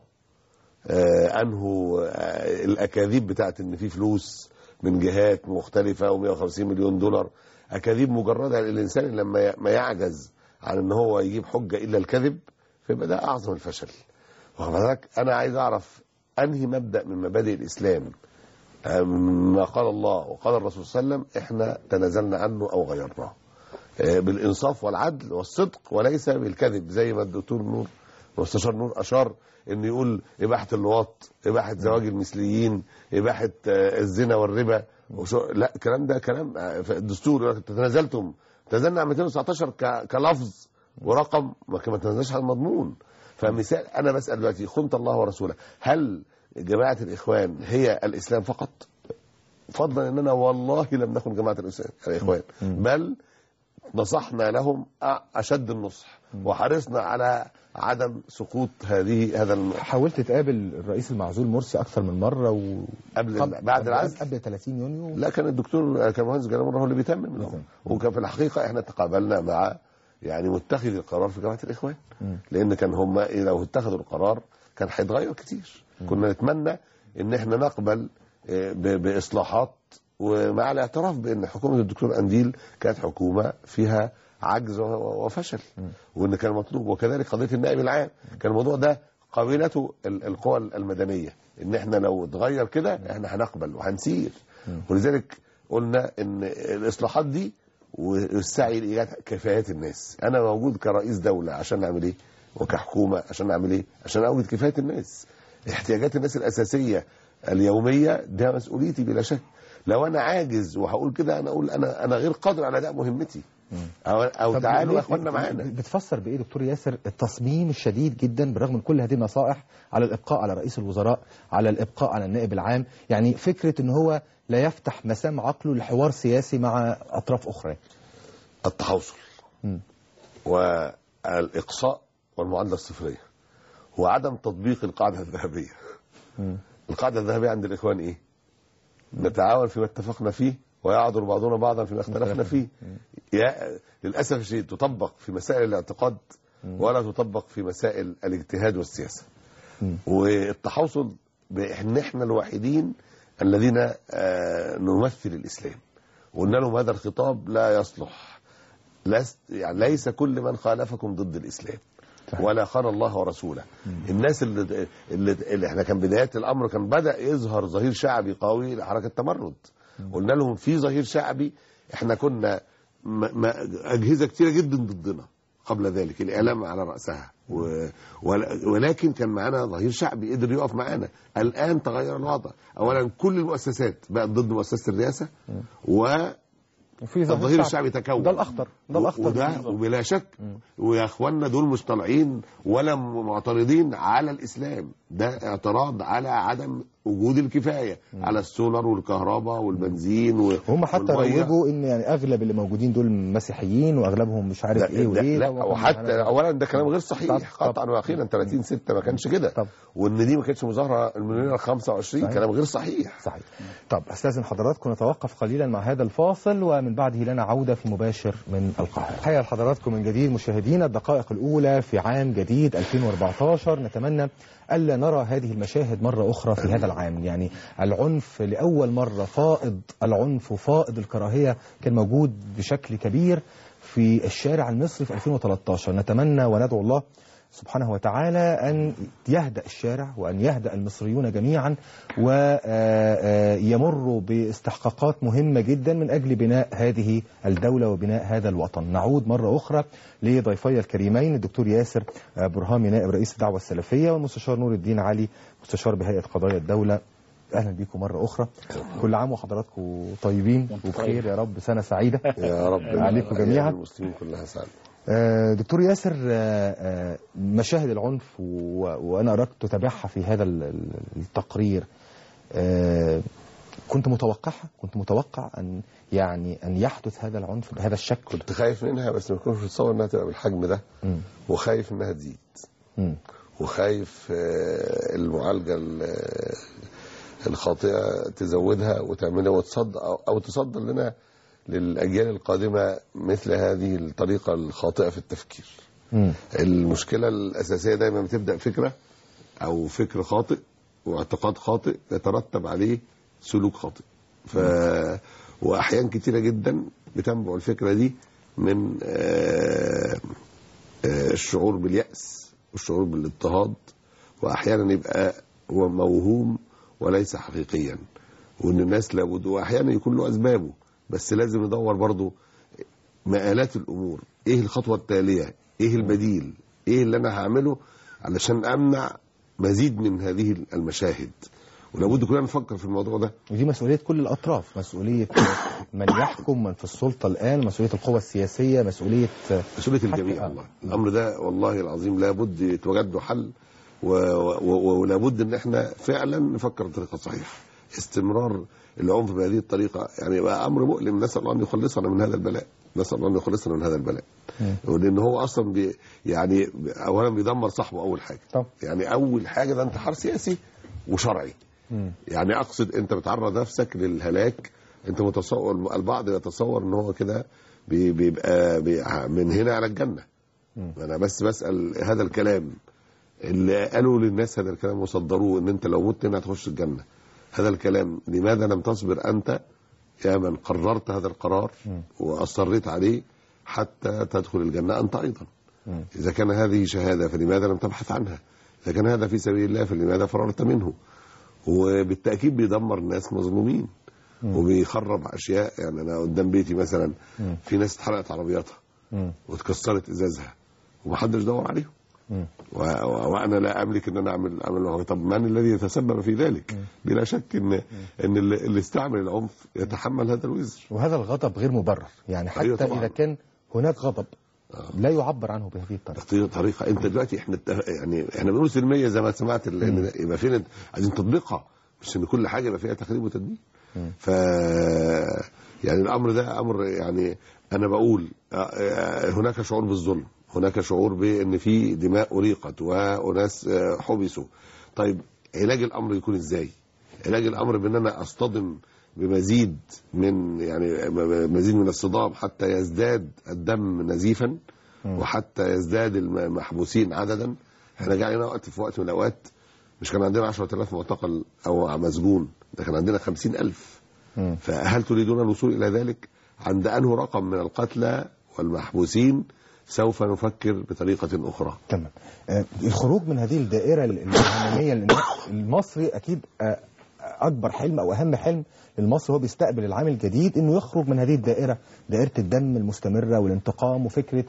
انه الاكاذيب بتاعت ان في فلوس من جهات مختلفه و150 مليون دولار، اكاذيب مجرده. الانسان لما ما يعجز عن ان هو يجيب حجه الا الكذب، فيبقى ده اعظم الفشل. وحضرتك انا عايز اعرف انهي مبدا من مبادئ الاسلام ما قال الله وقال الرسول صلى الله عليه وسلم احنا تنازلنا عنه او غيرناه بالانصاف والعدل والصدق وليس بالكذب، زي ما الدكتور نور المستشار نور اشار انه يقول اباحه اللواط، اباحه زواج المثليين، اباحه الزنا والربا. لا، الكلام ده كلام في الدستور. تنازلنا عن 219 كلفظ ورقم، ما تنازلناش عن المضمون. فمثال انا بسال دلوقتي خنت الله ورسوله، هل جماعه الاخوان هي الاسلام فقط؟ فضلا اننا والله لم نكن جماعه الاخوان، بل نصحنا لهم اشد النصح وحرصنا على عدم سقوط هذا حاولت تقابل الرئيس المعزول مرسي اكثر من مره بعد العزل قبل 30 يونيو؟ لا، كان الدكتور كان مهندس جلال مره هو اللي بيتمم لهم، وكان في الحقيقه احنا تقابلنا مع يعني متخذ القرار في جماعه الاخوان، لان كان هم لو اتخذوا القرار كان هيتغير كتير. كنا نتمنى ان احنا نقبل باصلاحات، ومع الاعتراف بان حكومه الدكتور قنديل كانت حكومه فيها عجز وفشل، وان كان مطلوب. وكذلك قضيه النائب العام كان الموضوع ده قابلته القوى المدنيه، ان احنا لو اتغير كده احنا هنقبل وهنسير. ولذلك قلنا ان الاصلاحات دي والسعي لايجاد كفايات الناس. انا موجود كرئيس دوله عشان اعمل ايه؟ وكحكومه عشان اعمل ايه؟ عشان اوجد كفايه الناس، احتياجات الناس الاساسيه اليوميه، ده مسؤوليتي بلا شك. لو انا عاجز وهقول كده، انا اقول انا غير قادر على اداء مهمتي، او تعالوا يا اخوانا معانا. بتفسر بايه دكتور ياسر التصميم الشديد جدا بالرغم من كل هذه النصائح على الابقاء على رئيس الوزراء، على الابقاء على النائب العام؟ يعني فكره ان هو لا يفتح مسام عقله لحوار سياسي مع اطراف اخرى. التحوصل والاقصاء والمعادله الصفريه وعدم تطبيق القاعده الذهبيه. القاعده الذهبيه عند الاخوان ايه؟ نتعاون فيما اتفقنا فيه ويعذر بعضنا بعضا فيما اختلفنا فيه. للاسف الشديد تطبق في مسائل الاعتقاد ولا تطبق في مسائل الاجتهاد والسياسه. والتحوصل بان احنا الوحيدين الذين نمثل الاسلام، وقلنا لهم هذا الخطاب لا يصلح، يعني ليس كل من خالفكم ضد الاسلام ولا خان الله ورسوله. الناس اللي احنا كان بدايات الامر كان بدا يظهر ظهير شعبي قوي لحركه تمرد. قلنا لهم في ظهير شعبي، احنا كنا اجهزه كتيره جدا ضدنا قبل ذلك، الاعلام على راسها، ولكن كان معانا ظهير شعبي قدر يقف معانا. الان تغير الوضع. اولا كل المؤسسات بقت ضد مؤسسه الرئاسه، وفي ظهير الظهير الشعبي تكون، ده الاخطر، ده الاخطر، وده وبلا شك. ويا اخواننا دول مش طالعين ولا معترضين على الاسلام، ده اعتراض على عدم وجود الكفايه على السولر والكهرباء والبنزين هم حتى روجوا ان يعني اغلب اللي موجودين دول مسيحيين واغلبهم مش عارف ايه وايه. لا وحتى اولا ده كلام غير صحيح قطعا واخيرا. 30/6 ما كانش كده، وان دي ما كانتش مظاهره المليون 25 كلام غير صحيح. صحيح. طب استاذن حضراتكم نتوقف قليلا مع هذا الفاصل، ومن بعده لنا عوده في مباشر من القاهره. حيا لحضراتكم من جديد مشاهدينا الدقائق الاولى في عام جديد 2014. نتمنى ألا نرى هذه المشاهد مرة أخرى في هذا العام. يعني العنف لأول مرة، فائض العنف وفائض الكراهية كان موجود بشكل كبير في الشارع المصري في 2013. نتمنى وندعو الله سبحانه وتعالى أن يهدأ الشارع وأن يهدأ المصريون جميعا ويمروا باستحقاقات مهمة جدا من أجل بناء هذه الدولة وبناء هذا الوطن. نعود مرة أخرى لضيفي الكريمين الدكتور ياسر برهامي نائب رئيس الدعوة السلفية والمستشار نور الدين علي مستشار بهيئة قضايا الدولة. أهلا بكم مرة أخرى. كل عام وحضراتكم طيبين وبخير يا رب، سنة سعيدة يا رب عليكم جميعا. المسلمين كلها سعادة. دكتور ياسر، مشاهد العنف وأنا أراك تتابعها في هذا التقرير، كنت متوقع أن يحدث هذا العنف بهذا الشكل؟ كنت خايف منها، بس ما كنتش متصور أنها تبقى بالحجم ده، وخايف أنها تزيد، وخايف المعالجة الخاطئة تزودها وتعملها أو تصدر لنا للأجيال القادمة مثل هذه الطريقة الخاطئة في التفكير. المشكلة الأساسية دايما بتبدأ فكرة أو فكر خاطئ واعتقاد خاطئ يترتب عليه سلوك خاطئ. وأحيان كتيرة جدا بتنبع الفكرة دي من الشعور باليأس والشعور بالاضطهاد، وأحيانا يبقى هو موهوم وليس حقيقيا، وإن الناس لابد، وأحيانا يكون له أسبابه، بس لازم ندور برضو مآلات الأمور. إيه الخطوة التالية؟ إيه البديل؟ إيه اللي أنا هعمله علشان أمنع مزيد من هذه المشاهد؟ ولابد كلنا نفكر في الموضوع ده. ودي مسؤولية كل الأطراف، مسؤولية من يحكم، من في السلطة الآن، مسؤولية القوى السياسية، مسؤولية الجميع. والله الأمر ده والله العظيم لابد يتوجد له حل، ولابد ان احنا فعلا نفكر بطريقه صحيحه. استمرار العنف بهذه الطريقه يعني بقى امر مؤلم. نسال الله ان يخلصنا من هذا البلاء، نسال الله ان يخلصنا من هذا البلاء. لان هو اصلا يعني اولا بيدمر صاحبه اول حاجه. يعني اول حاجه ده انتحار سياسي وشرعي. يعني اقصد انت بتعرض نفسك للهلاك. انت متصور، البعض يتصور ان هو كده بيبقى من هنا على الجنه. انا بس بسال هذا الكلام اللي قالوا للناس هذا الكلام وصدروه ان انت لو مت هنا هتخش الجنه، هذا الكلام لماذا لم تصبر انت يا من قررت هذا القرار واصريت عليه حتى تدخل الجنه انت ايضا؟ اذا كان هذه شهاده فلماذا لم تبحث عنها؟ اذا كان هذا في سبيل الله فلماذا فررت منه؟ وبالتاكيد بيدمر الناس مظلومين وبيخرب اشياء. يعني انا قدام بيتي مثلا في ناس اتحرقت عربياتها واتكسرت ازازها ومحدش دور عليهم. وانا لا املك ان انا اعمل. طب من الذي يتسبب في ذلك؟ بلا شك ان اللي استعمل العنف يتحمل هذا الوزر. وهذا الغضب غير مبرر، يعني حتى اذا كان هناك غضب لا يعبر عنه بهذه الطريقه. انت دلوقتي احنا بنقول سلميه زي ما سمعت، ان يبقى فين عايزين تطبيقها، مش ان كل حاجه يبقى فيها تخريب وتدمير. يعني الامر ده امر، يعني انا بقول هناك شعور بالظلم، هناك شعور بان في دماء اريقت وناس حبسوا. طيب علاج الامر يكون ازاي؟ علاج الامر بان انا اصطدم بمزيد من مزيد من الصدام حتى يزداد الدم نزيفا وحتى يزداد المحبوسين عددا. احنا جاء علينا في وقت من الاوقات مش كان عندنا 10,000 معتقل او مسجون، ده كان عندنا 50,000. فهل تريدون الوصول الى ذلك؟ عند انه رقم من القتلى والمحبوسين سوف نفكر بطريقة أخرى. تمام. الخروج من هذه الدائرة الجهنمية المصري أكيد أكبر حلم أو أهم حلم للمصري هو بيستقبل العام الجديد إنه يخرج من هذه الدائرة، دائرة الدم المستمرة والانتقام وفكرة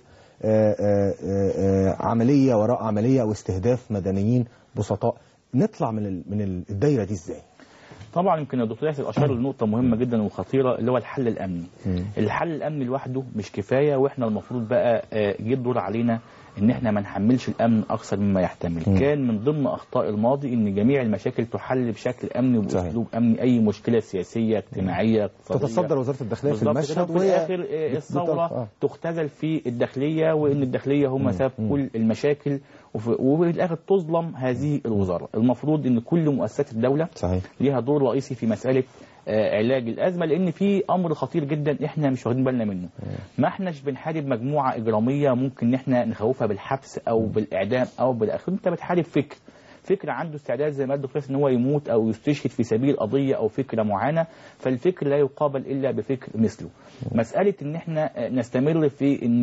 عملية وراء عملية أو استهداف مدنيين بسطاء. نطلع من الدائرة دي إزاي؟ طبعا يمكن الدكتور ياسر اشار لنقطه مهمه جدا وخطيره اللي هو الحل الامني. الحل الامني لوحده مش كفايه، واحنا المفروض بقى جه الدور علينا ان احنا ما نحملش الامن اكثر مما يحتمل. كان من ضمن اخطاء الماضي ان جميع المشاكل تحل بشكل امني وباسلوب امني، اي مشكله سياسيه اجتماعيه اقتصاديه تتصدر وزاره الداخليه في المشهد، وفي الاخر الثوره تختزل في الداخليه، وان الداخليه هم سبب كل المشاكل، وفي الاخر تظلم هذه الوزاره. المفروض ان كل مؤسسات الدوله صحيح ليها دور رئيسي في مساله علاج الازمه، لان في امر خطير جدا احنا مش واخدين بالنا منه. ما احناش بنحارب مجموعه اجراميه ممكن ان احنا نخوفها بالحبس او بالاعدام او بالاخر، انت بتحارب فكر عنده استعداد زي ما قال الدكتور ان هو يموت او يستشهد في سبيل قضيه او فكره معينه، فالفكر لا يقابل الا بفكر مثله. مساله ان احنا نستمر في ان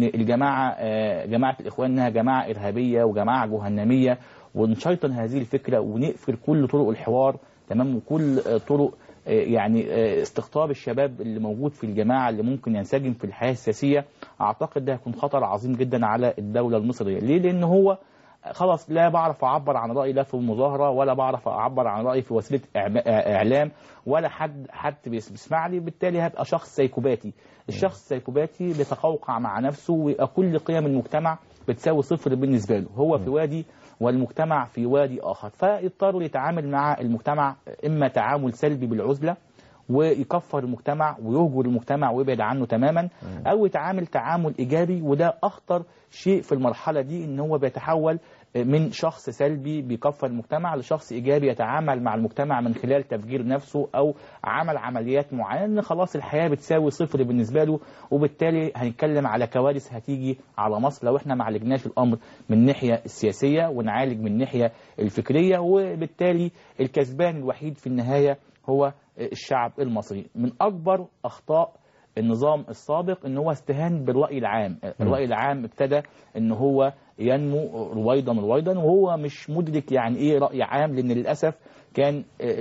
جماعه الاخوان انها جماعه ارهابيه وجماعه جهنميه، ونشيطن هذه الفكره ونقفل كل طرق الحوار تمام، وكل طرق يعني استقطاب الشباب اللي موجود في الجماعه اللي ممكن ينسجم في الحياه السياسيه، اعتقد ده هيكون خطر عظيم جدا على الدوله المصريه. ليه؟ لان هو خلاص لا بعرف اعبر عن رايي لا في المظاهره، ولا بعرف اعبر عن رايي في وسيله اعلام، ولا حد بيسمع لي، بالتالي هبقى شخص سيكوباتي. الشخص السيكوباتي بيتقوقع مع نفسه، ويبقى كل قيم المجتمع بتساوي صفر بالنسبه له، هو في وادي والمجتمع في وادي آخر، فيضطر يتعامل مع المجتمع إما تعامل سلبي بالعزلة ويكفر المجتمع ويهجر المجتمع ويبعد عنه تماما، أو يتعامل تعامل إيجابي، وده أخطر شيء في المرحلة دي، إن هو بيتحول من شخص سلبي بيكفر المجتمع لشخص إيجابي يتعامل مع المجتمع من خلال تفجير نفسه أو عمل عمليات معينة، إن خلاص الحياة بتساوي صفر بالنسبة له، وبالتالي هنتكلم على كوارث هتيجي على مصر لو إحنا ما عالجناش الأمر من الناحية السياسية ونعالج من الناحية الفكرية، وبالتالي الكسبان الوحيد في النهاية هو الشعب المصري. من أكبر أخطاء النظام السابق ان هو استهان بالرأي العام. الرأي العام ابتدى ان هو ينمو رويدا وهو مش مدرك يعني ايه رأي عام، لان للأسف كان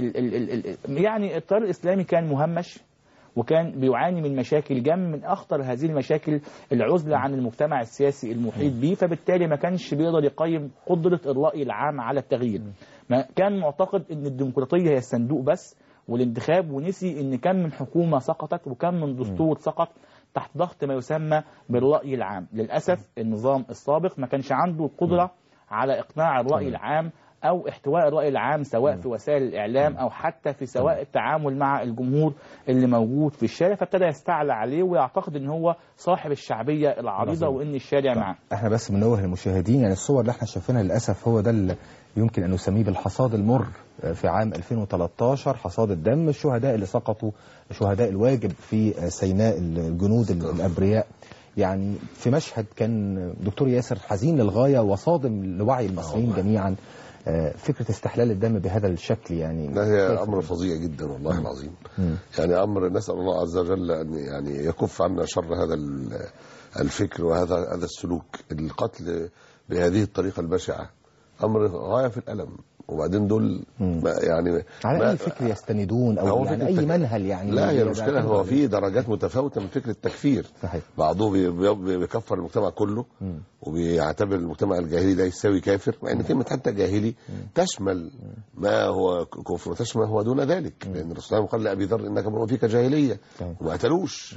يعني التيار الإسلامي كان مهمش وكان بيعاني من مشاكل من أخطر هذه المشاكل العزلة عن المجتمع السياسي المحيط به، فبالتالي ما كانش بيقدر يقيم قدرة الرأي العام على التغيير. ما كان معتقد ان الديمقراطية هي الصندوق بس والانتخاب، ونسي ان كم من حكومة سقطت وكم من دستور سقط تحت ضغط ما يسمى بالرأي العام. للأسف النظام السابق ما كانش عنده القدرة على إقناع الرأي العام أو احتواء الرأي العام، سواء في وسائل الإعلام أو حتى في سواء التعامل مع الجمهور اللي موجود في الشارع، فابتدى يستعلى عليه ويعتقد ان هو صاحب الشعبية العريضة وان الشارع معاه. احنا بس بنوه للمشاهدين، يعني الصور اللي احنا شايفينها للأسف هو ده اللي يمكن أن نسميه بالحصاد المر في عام 2013، حصاد الدم، الشهداء اللي سقطوا، شهداء الواجب في سيناء، الجنود الأبرياء. يعني في مشهد كان دكتور ياسر حزين للغاية وصادم لوعي المصريين جميعا، فكرة استحلال الدم بهذا الشكل. يعني لا، هي أمر فظيع جدا والله العظيم. يعني أمر نسأل الله عز وجل أن يعني يكف عنا شر هذا الفكر وهذا السلوك. القتل بهذه الطريقة البشعة أمر غاية في الألم. وبعدين دول يعني على أي فكر يستندون أو يعني أي منهل؟ يعني لا، هي المشكلة هو في درجات متفاوتة من فكرة التكفير. صحيح. بعضهم بيكفر المجتمع كله وبيعتبر المجتمع الجاهلي ده يساوي كافر، مع ان كلمة حتى جاهلي تشمل ما هو كفر وتشمل ما هو دون ذلك، لأن الرسول صلى الله عليه وسلم قال لأبي ذر إنك امرؤ فيك جاهلية وما قتلوش.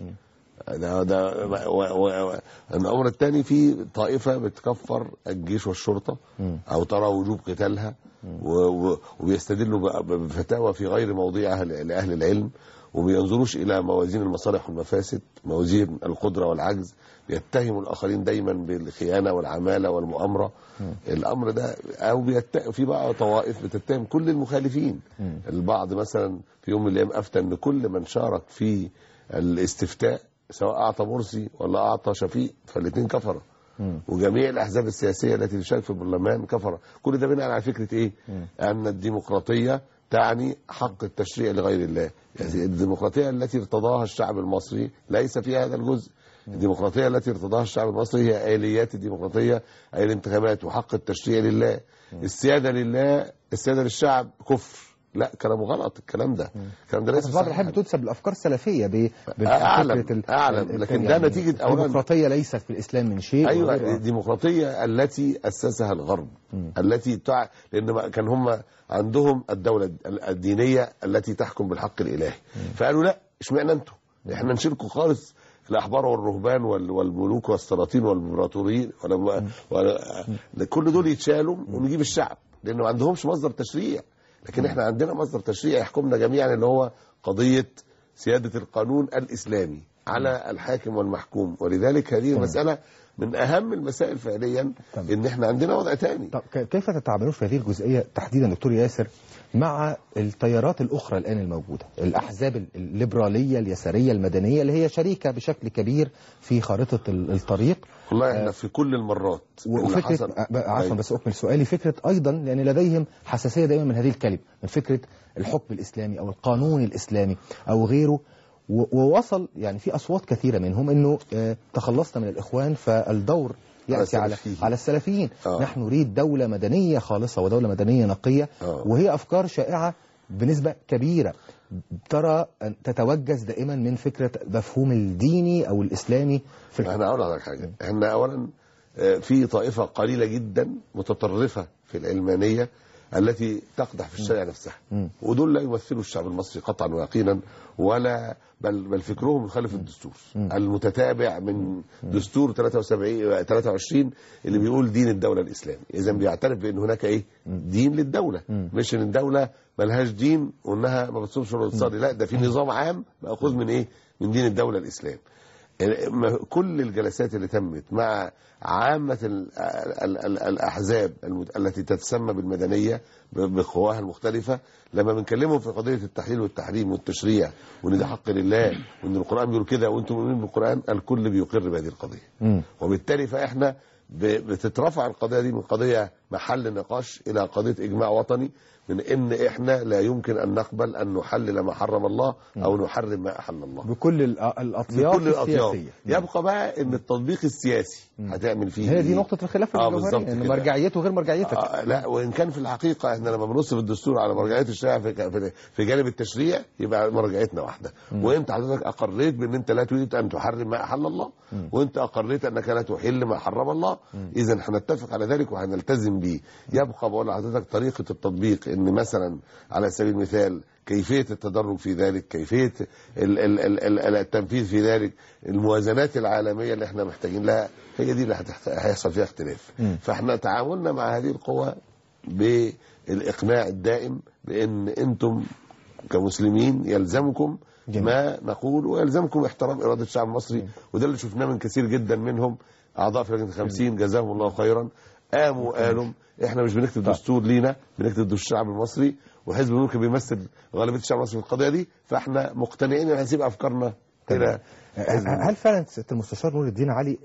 الأمر الثاني في طائفة بتكفر الجيش والشرطة أو ترى وجوب قتالها، وبيستدلوا بفتاوى في غير موضعها لأهل العلم، وبينظروش إلى موازين المصالح والمفاسد، موازين القدرة والعجز، بيتهموا الآخرين دايما بالخيانة والعمالة والمؤامرة. الأمر ده أو في بقى طوائف بتتهم كل المخالفين. البعض مثلا في يوم من الأيام أفتى أن كل من شارك في الاستفتاء سواء أعطى مرسي ولا أعطى شفيق فالاثنين كفرة، وجميع الأحزاب السياسية التي تشارك في البرلمان كفرة. كل ده بناء على فكرة إيه؟ أن الديمقراطية تعني حق التشريع لغير الله. يعني الديمقراطية التي ارتضاها الشعب المصري ليس فيها هذا الجزء. الديمقراطية التي ارتضاها الشعب المصري هي آليات الديمقراطية، أي الانتخابات وحق التشريع لله. السيادة لله، السيادة للشعب كفر لا كلام غلط الكلام ده. الكلام ده ليس بعض الأحيان بتنسب الأفكار السلفية أعلم لكن ده نتيجة أولا الديمقراطية ليست في الإسلام من شيء. أيوة الديمقراطية التي أسسها الغرب التي لأن كان هم عندهم الدولة الدينية التي تحكم بالحق الإلهي، فقالوا لا اشمعنى انتوا، احنا نشيلكم خالص الأحبار والرهبان والملوك والسلاطين والامبراطوريين كل دول يتشالوا ونجيب الشعب، لأنه ما عندهمش مصدر تشريع. لكن احنا عندنا مصدر تشريع يحكمنا جميعا، اللي هو قضية سيادة القانون الإسلامي على الحاكم والمحكوم. ولذلك هذه المسألة من أهم المسائل فعليا، إن احنا عندنا وضع تاني. طب كيف تتعاملون في هذه الجزئية تحديدا دكتور ياسر مع التيارات الأخرى الآن الموجودة، الأحزاب الليبرالية اليسارية المدنية اللي هي شريكة بشكل كبير في خارطة الطريق؟ والله احنا في كل المرات وفكرة عفوا بس أكمل سؤالي، فكرة أيضا لأن لديهم حساسية دائما من هذه الكلمة، من فكرة الحكم الإسلامي أو القانون الإسلامي أو غيره، ووصل يعني في أصوات كثيرة منهم أنه تخلصنا من الإخوان فالدور يأتي على السلفيين. نحن نريد دولة مدنية خالصة ودولة مدنية نقية. وهي أفكار شائعة بنسبة كبيرة ترى أن تتوجز دائما من فكرة مفهوم الديني أو الإسلامي في الحكم. احنا أقول لك حاجة، احنا أولا في طائفة قليلة جدا متطرفة في العلمانية التي تقدح في الشريعة نفسها، ودول لا يمثلوا الشعب المصري قطعا ويقينا، ولا بل فكرهم يخالف الدستور المتتابع من دستور 23 اللي بيقول دين الدولة الإسلامي. إذا بيعترف بأن هناك دين للدولة، مش ان الدولة ملهاش دين وانها ما بتصومش ولا بتصلي، لا ده في نظام عام مأخوذ من من دين الدولة الإسلام. كل الجلسات اللي تمت مع عامة الأحزاب التي تتسمى بالمدنية بقواها المختلفة، لما بنكلمهم في قضية التحليل والتحريم والتشريع وان ده حق لله وان القرآن بيقول كده وانتم مؤمنين بالقرآن، الكل بيقر بهذه القضية. وبالتالي فاحنا بتترفع القضية دي من قضية محل نقاش إلى قضية إجماع وطني، من ان احنا لا يمكن ان نقبل ان نحلل ما حرم الله او نحرم ما احل الله بكل الاطياف السياسيه. يبقى بقى ان التطبيق السياسي هتعمل فيه هي دي نقطه الخلاف الجوهري، ان مرجعيته غير مرجعيتك. لا، وان كان في الحقيقه احنا لما بنصف الدستور على مرجعيه الشريعه في جانب التشريع يبقى مرجعيتنا واحده. وانت حضرتك اقريت بان انت لا تريد ان تحرم ما احل الله، وانت اقريت انك لا تحل ما حرم الله. اذا هنتفق على ذلك وهنلتزم به. يبقى بقول لحضرتك طريقه التطبيق، ان مثلا على سبيل المثال كيفية التدرج في ذلك، كيفية التنفيذ في ذلك، الموازنات العالمية اللي احنا محتاجين لها، هي دي اللي هيحصل فيها اختلاف. فاحنا تعاملنا مع هذه القوى بالإقناع الدائم بأن انتم كمسلمين يلزمكم ما نقول ويلزمكم احترام إرادة الشعب المصري. وده اللي شفناه من كثير جدا منهم أعضاء في لجنة 50 جزاهم الله خيرا، قالوا احنا مش بنكتب دستور لينا، بنكتب دستور الشعب المصري، وحزب النور بيمثل غالبيه الشعب المصري في القضيه دي، فاحنا مقتنعين ان هنسيب افكارنا الى. هل فعلا سياده المستشار نور الدين علي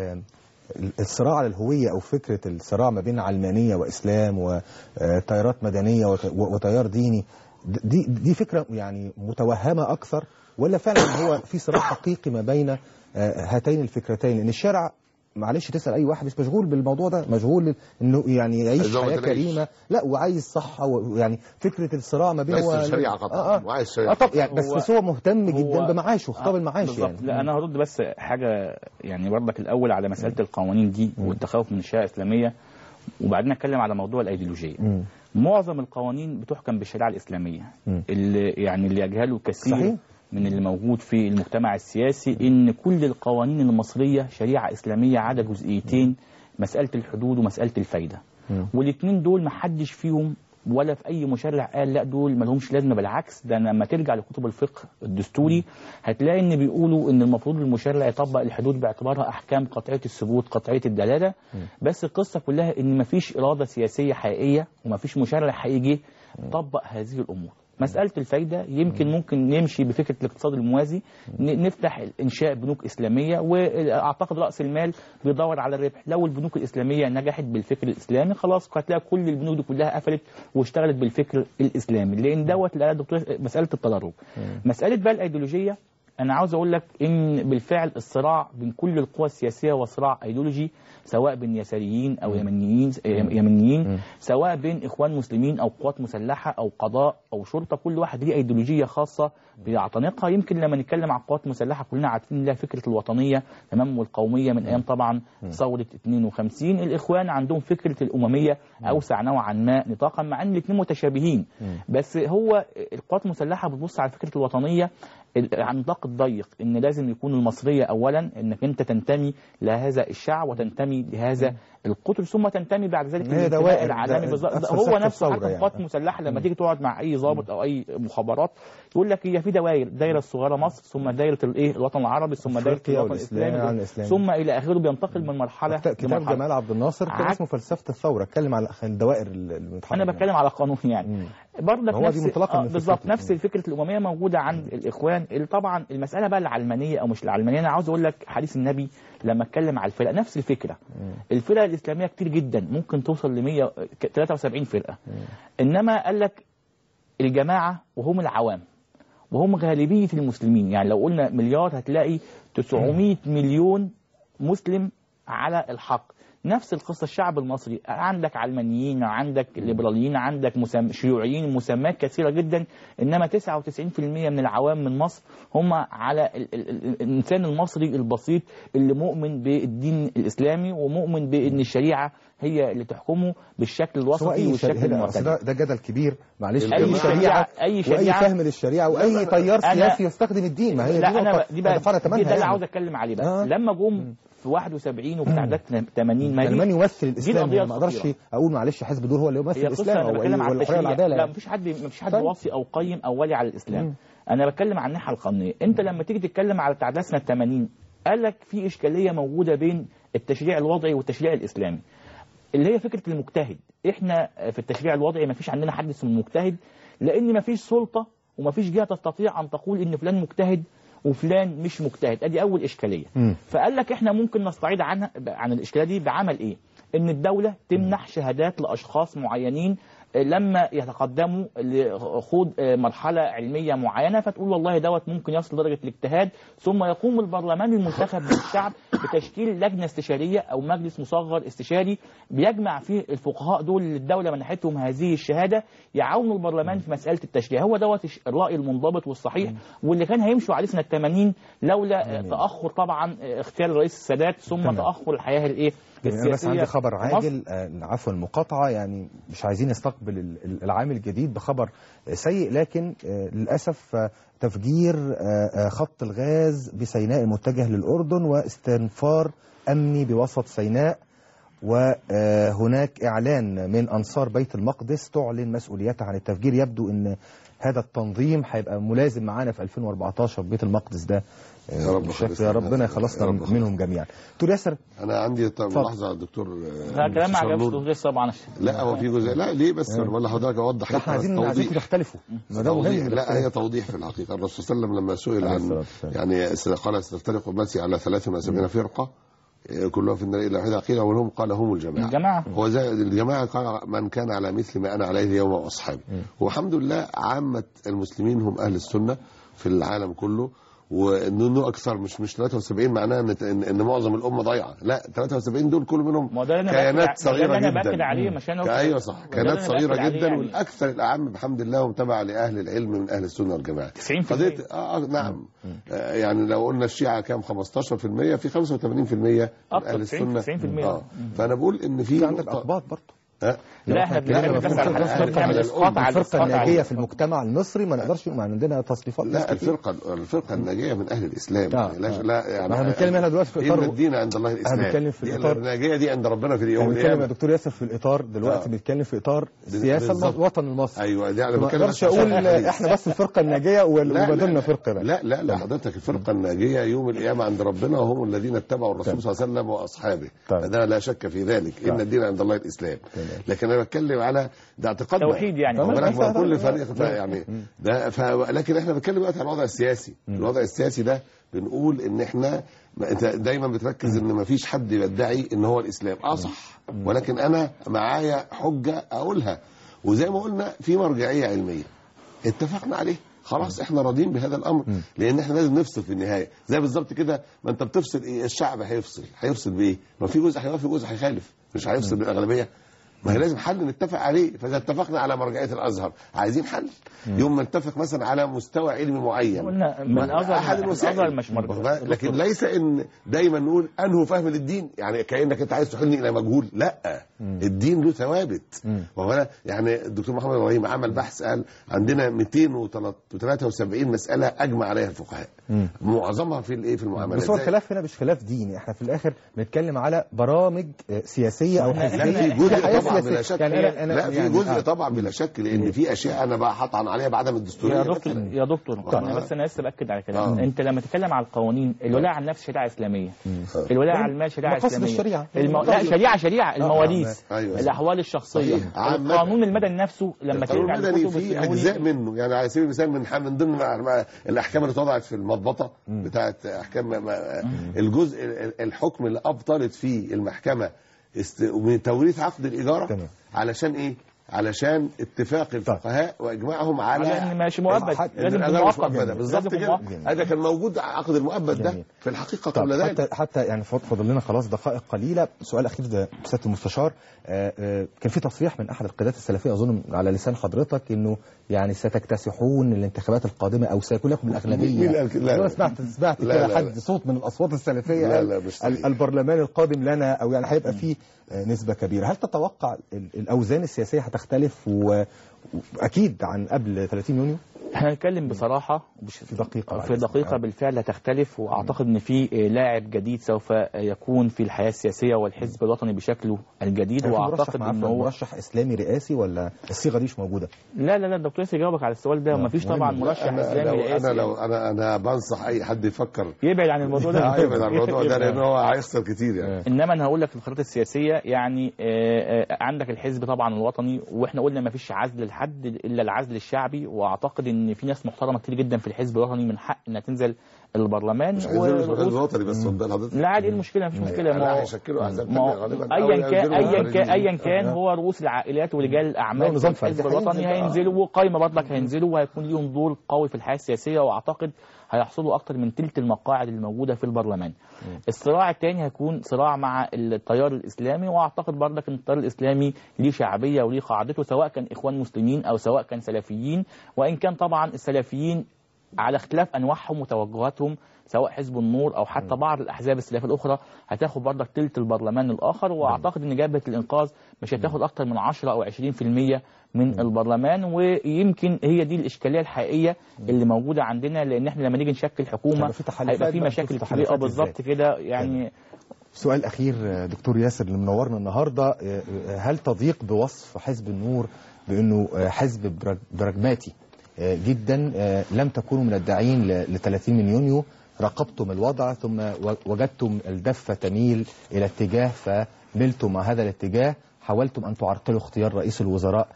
الصراع على الهويه او فكره الصراع ما بين علمانيه واسلام وتيارات مدنيه وتيار ديني دي فكره يعني متوهمه اكثر، ولا فعلا هو في صراع حقيقي ما بين هاتين الفكرتين؟ ان الشارع معلش تسأل أي واحد مش مشغول بالموضوع ده، مشغول إنه يعني يعيش حياة كريمة، لا وعايز صحة، ويعني فكرة الصراع ما بينه الشريعة قطعا وعايز شريعة طب يعني بس هو مهتم جدا بمعاشه، خطاب المعاش يعني. لا أنا هرد بس حاجة يعني برضك الأول على مسألة القوانين دي والتخوف من الشريعة الإسلامية، وبعدين نتكلم على موضوع الأيديولوجية. معظم القوانين بتحكم بالشريعة الإسلامية، اللي يجهله كثير صحيح من اللي موجود في المجتمع السياسي ان كل القوانين المصرية شريعة إسلامية عدا جزئيتين، مسألة الحدود ومسألة الفايدة. والاثنين دول محدش فيهم ولا في أي مشرع قال لا دول ما لهمش لازمة، بالعكس ده لما ترجع لكتب الفقه الدستوري هتلاقي ان بيقولوا ان المفروض المشرع يطبق الحدود باعتبارها أحكام قطعية الثبوت قطعية الدلالة. بس القصة كلها ان مفيش إرادة سياسية حقيقية ومفيش مشرع هيجي طبق هذه الأمور. مسألة الفايدة ممكن نمشي بفكرة الاقتصاد الموازي، نفتح إنشاء بنوك إسلامية، وأعتقد رأس المال بيدور على الربح. لو البنوك الإسلامية نجحت بالفكر الإسلامي خلاص هتلاقي كل البنوك دي كلها قفلت واشتغلت بالفكر الإسلامي، لأن دوت دكتور مسألة التدرج. مسألة بقى الأيديولوجية انا عاوز اقول لك ان بالفعل الصراع بين كل القوى السياسيه وصراع ايديولوجي، سواء بين يساريين او يمنيين سواء بين اخوان مسلمين او قوات مسلحه او قضاء او شرطه، كل واحد ليه ايديولوجيه خاصه بيعتنقها. يمكن لما نتكلم عن قوات مسلحه كلنا عارفين لها فكره الوطنيه تمام والقوميه من ايام طبعا ثوره 52، الاخوان عندهم فكره الامميه اوسع نوعا ما نطاقا، مع ان الاثنين متشابهين. بس هو القوات المسلحه بتبص على فكره الوطنيه عن نطاق الضيق، ان لازم يكون المصريه اولا، انك انت تنتمي لهذا الشعب وتنتمي لهذا القطر، ثم تنتمي بعد ذلك للانتماء العالمي. هو نفسه حتى القوات المسلحه لما تيجي تقعد مع اي ضابط او اي مخابرات يقول لك هي في دوائر، دايره الصغيره مصر، ثم دايره الوطن العربي، ثم دايره الوطن الاسلامي، ثم الى اخره، بينتقل من مرحله كتاب جمال عبد الناصر كان اسمه فلسفه الثوره، اتكلم على الدوائر المتحركه. انا بتكلم على قانون يعني برضك بالظبط نفس فكره الامميه موجوده عند الاخوان. طبعا المساله بقى العلمانيه او مش العلمانيه، انا عاوز اقول لك حديث النبي لما اتكلم على الفرق نفس الفكره. الفرق الاسلاميه كتير جدا، ممكن توصل ل 173 فرقه، انما قال لك الجماعه وهم العوام وهم غالبيه المسلمين. يعني لو قلنا مليار هتلاقي 900 مليون مسلم على الحق. نفس القصة الشعب المصري، عندك علمانيين، عندك ليبراليين، عندك شيوعيين، مسمات كثيرة جدا، إنما 99% من العوام من مصر هم على الإنسان المصري البسيط اللي مؤمن بالدين الإسلامي ومؤمن بأن الشريعة هي اللي تحكمه بالشكل الوسطي والشكل المعتدل. ده جدل كبير، معلش. أي شريعة وأي فهم للشريعة وأي تيار سياسي يستخدم الدين، ما هي دي ده اللي عاوز أتكلم عليه بقى. لما جم في 71 وفي تعداد 80 من يمثل الاسلام، ما اقدرش اقول معلش حزب دول هو اللي يمثل الاسلام او الحريه والعداله. لا مفيش حد واصي او قيم او ولي على الاسلام. انا بتكلم عن الناحيه القانونيه. انت لما تيجي تتكلم على تعداد سنه 80 قال لك في اشكاليه موجوده بين التشريع الوضعي والتشريع الاسلامي، اللي هي فكره المجتهد. احنا في التشريع الوضعي ما فيش عندنا حد اسمه مجتهد، لان ما فيش سلطه وما فيش جهه تستطيع ان تقول ان فلان مجتهد وفلان مش مجتهد. ادي اول اشكاليه. فقال لك احنا ممكن نستعيد عن الاشكاليه دي بعمل ايه؟ ان الدوله تمنح شهادات لاشخاص معينين لما يتقدموا لخوض مرحله علميه معينه، فتقول والله دوت ممكن يصل لدرجه الاجتهاد، ثم يقوم البرلمان المنتخب من الشعب بتشكيل لجنه استشاريه او مجلس مصغر استشاري بيجمع فيه الفقهاء دول اللي الدوله منحتهم هذه الشهاده، يعاونوا البرلمان في مساله التشريع. هو دوت الراي المنضبط والصحيح واللي كان هيمشوا عليه سنه 80 لولا تاخر طبعا اختيار الرئيس السادات، ثم تاخر الحياه أنا بس عندي خبر عاجل، عفوا المقاطعة، يعني مش عايزين نستقبل العام الجديد بخبر سيء، لكن للأسف تفجير خط الغاز بسيناء المتجه للأردن واستنفار أمني بوسط سيناء، وهناك إعلان من أنصار بيت المقدس تعلن مسؤوليتها عن التفجير. يبدو أن هذا التنظيم هيبقى ملازم معانا في 2014 بيت المقدس ده. يا ربنا يخلصنا منهم جميعا. دكتور ياسر، انا عندي ملاحظه على الدكتور. لا كلام ما عجبش الدكتور طبعا. لا هو في جزء، لا ليه بس ولا حضرتك اوضح. احنا عايزين تختلفوا، ما ده مهم. لا هي توضيح في الحقيقه. الرسول صلى الله عليه وسلم لما سئل عن يعني قال ستفترق امتي على 73 فرقه كلها في النار الا واحده، قيل وهم قال هم الجماعه. هو الجماعه قال من كان على مثل ما انا عليه اليوم واصحابي. والحمد لله عامه المسلمين هم اهل السنه في العالم كله، وانه اكثر مش 73 معناها ان معظم الامه ضايعه. لا 73 دول كل منهم كيانات صغيره جدا. ايوه صح، كيانات صغيره جدا، يعني. والاكثر الاعم بحمد الله ومتابعه لاهل العلم من اهل السنه والجماعه. 90% نعم. يعني لو قلنا الشيعه كام 15%، في 85% من اهل السنه. 90%. فانا بقول ان في عندك اقباط برضه. لا احنا بنعمل الفرقه الناجيه في المجتمع المصري، ما نقدرش ما عندنا تصنيفات. لا الفرقه الناجيه من اهل الاسلام. لا يعني احنا بنتكلم هنا دلوقتي في اطار الدين عند الله الاسلام. بنتكلم في الاطار الناجيه دي عند ربنا في اليوم القيامه. بنتكلم يا دكتور ياسر في الاطار دلوقتي، بنتكلم في اطار سياسه الوطن المصري. ايوه دي انا ما اقدرش اقول احنا بس الفرقه الناجيه وبدلنا فرقه. لا حضرتك الفرقه الناجيه يوم القيامه عند ربنا وهم الذين اتبعوا الرسول صلى الله عليه وسلم واصحابه. هذا لا شك في ذلك. ان الدين عند الله الاسلام. لكن انا بتكلم على ده اعتقاد توحيد يعني. كل فريق يعني ده لكن احنا بنتكلم دلوقتي عن الوضع السياسي. الوضع السياسي ده بنقول ان احنا دايما بتركز ان ما فيش حد يدعي ان هو الاسلام. صح، ولكن انا معايا حجه اقولها، وزي ما قلنا في مرجعيه علميه اتفقنا عليه خلاص احنا راضيين بهذا الامر، لان احنا لازم نفصل في النهايه. زي بالظبط كده ما انت بتفصل ايه، الشعب هيفصل بايه؟ ما في جزء هيوافق جزء هيخالف، مش هيفصل بالاغلبيه. ما هي لازم حل نتفق عليه. فاذا اتفقنا على مرجعيه الازهر عايزين حل، يوم ما نتفق مثلا على مستوى علمي معين قلنا من الازهر مش مرجع، لكن ليس ان دايما نقول انه فهم للدين، يعني كانك انت عايز تحلني الى مجهول. لا، الدين له ثوابت. وهنا يعني الدكتور محمد ابراهيم عمل بحث قال عندنا 273 مساله اجمع عليها الفقهاء، معظمها في الايه، في المعاملات. بس هو الخلاف هنا مش خلاف ديني، احنا في الاخر بنتكلم على برامج سياسيه او حزبيه. في جزء طبعا بلا شك، يعني لا في جزء طبعا بلا شك، لان في اشياء انا بقى هطعن عليها بعدم الدستوريه. يا دكتور بس انا لسه باكد على كلامك. انت لما تتكلم على القوانين، الولاء على النفس شريعه اسلاميه، الولاء على المال شريعه اسلاميه، لا شريعه المواريث، الاحوال الشخصيه، القانون المدني نفسه لما ترجع المدني في اجزاء منه. يعني على سبيل المثال من ضمن الاحكام اللي وضعت في المضبطه بتاعه احكام الجزء الحكم اللي ابطلت فيه المحكمه توريث عقد الاجاره، علشان ايه؟ علشان اتفاق الفقهاء واجماعهم على ان ماشي مؤبد، لازم مؤقت بالظبط كده. هذا كان موجود عقد المؤبد ده في الحقيقه قبل ذلك. حتى يعني فاضل لنا خلاص دقائق قليله. سؤال اخير ده سياده المستشار، كان في تصريح من احد القيادات السلفيه اظن على لسان حضرتك انه يعني ستكتسحون الانتخابات القادمه او سيكون لكم الاغلبيه. انا سمعت كده حد صوت من الاصوات السلفيه. لا البرلمان القادم لنا، او يعني هيبقى فيه نسبه كبيره. هل تتوقع الاوزان السياسيه هتختلف واكيد عن قبل 30 يونيو؟ احنا هنتكلم بصراحه في دقيقه بالفعل هتختلف، واعتقد ان في لاعب جديد سوف يكون في الحياه السياسيه والحزب الوطني بشكله الجديد. واعتقد ان هو مرشح اسلامي رئاسي ولا الصيغه دي مش موجوده؟ لا الدكتور ياسر يجاوبك على السؤال ده. ما فيش طبعا مرشح اسلامي رئاسي. انا بنصح اي حد يفكر يبعد عن الموضوع ده يبعد عن الموضوع ده، لان هو هيخسر كتير يعني. انما انا هقول لك في الخريطه السياسيه يعني عندك الحزب طبعا الوطني، واحنا قلنا ما فيش عزل لحد الا العزل الشعبي. واعتقد ان في ناس محترمه كتير جدا في الحزب الوطني من حق انها تنزل البرلمان. مش عايزين الحزب الوطني بس قدام حضرتك. لا عادي، ايه المشكله؟ مفيش مشكله. ما هيشكلوا احزاب غالبا ايا كان هو رؤوس العائلات ورجال الاعمال في الحزب الوطني هينزلوا، وقائمه برضك هينزلوا، وهيكون ليهم دور قوي في الحياه السياسيه. واعتقد هيحصلوا اكثر من ثلث المقاعد الموجوده في البرلمان. الصراع الثاني هيكون صراع مع التيار الاسلامي، واعتقد برضك ان التيار الاسلامي ليه شعبيه وليه قاعدته، سواء كان اخوان مسلمين او سواء كان سلفيين. وان كان طبعا السلفيين على اختلاف انواعهم وتوجهاتهم، سواء حزب النور او حتى بعض الاحزاب السلفيه الاخرى، هتاخد برضك ثلث البرلمان الاخر. واعتقد ان جبهه الانقاذ مش هتاخد اكتر من 10 او 20% من البرلمان. ويمكن هي دي الاشكاليه الحقيقيه اللي موجوده عندنا، لان احنا لما نيجي نشكل حكومه هيبقى في مشاكل كتير. بالظبط كده يعني. سؤال اخير دكتور ياسر اللي منورنا النهارده، هل تضيق بوصف حزب النور بانه حزب براجماتي جدا؟ لم تكونوا من الداعين ل 30 من يونيو، راقبتم الوضع ثم وجدتم الدفة تميل إلى اتجاه فملتم مع هذا الاتجاه، حاولتم أن تعرقلوا اختيار رئيس الوزراء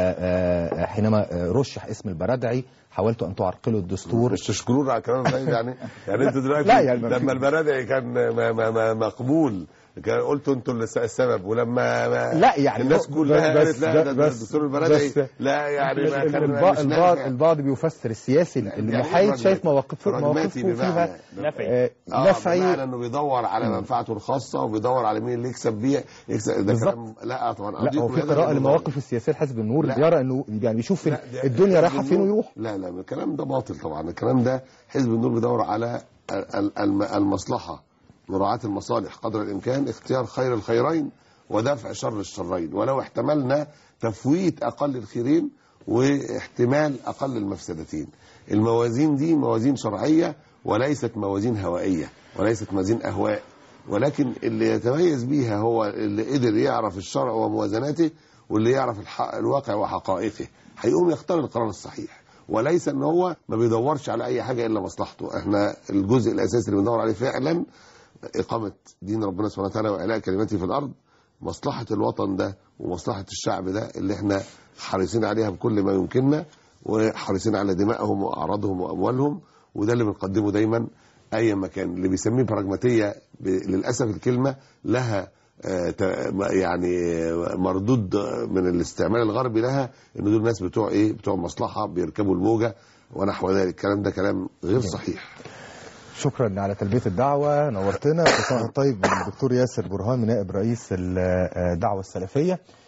حينما رشح اسم البرادعي، حاولتوا أن تعرقلوا الدستور. مش تشكرون على كلام زي يعني انتوا دلوقتي لما البرادعي كان مقبول قلتوا انتوا اللي السبب، ولما لا يعني الناس كلها قالت لا ده الدستور البلدي لا يعني البعض بيفسر السياسي المحايد شايف مواقفه فيها نفعي، بمعنى انه بيدور على منفعته الخاصه وبيدور على مين اللي يكسب بيه ده كلام. لا طبعا لا، هو في قراءه لمواقف السياسيه لحزب النور بيرى انه يعني بيشوف الدنيا رايحه فين ويروح. لا الكلام ده باطل طبعا. الكلام ده حزب النور بيدور على المصلحه، مراعاة المصالح قدر الإمكان، اختيار خير الخيرين ودفع شر الشرين، ولو احتملنا تفويت أقل الخيرين واحتمال أقل المفسدتين. الموازين دي موازين شرعية وليست موازين هوائية وليست موازين أهواء، ولكن اللي يتميز بيها هو اللي قدر يعرف الشرع وموازناته، واللي يعرف الواقع وحقائقه هيقوم يختار القرار الصحيح، وليس ان هو ما بيدورش على اي حاجة الا مصلحته. احنا الجزء الاساسي اللي بندور عليه فعلا إقامة دين ربنا سبحانه وتعالى وإعلاء كلمته في الأرض، مصلحة الوطن ده ومصلحة الشعب ده اللي احنا حريصين عليها بكل ما يمكننا، وحريصين على دمائهم وأعراضهم وأموالهم، وده اللي بنقدمه دايما أي مكان. اللي بيسميه براجماتية للأسف الكلمة لها يعني مردود من الاستعمال الغربي لها، ان دول ناس بتوع ايه، بتوع مصلحه بيركبوا الموجه ونحو ذلك. الكلام ده كلام غير صحيح. شكرا على تلبية الدعوة، نورتنا. وصباح الطيب من الدكتور ياسر برهان نائب رئيس الدعوة السلفية.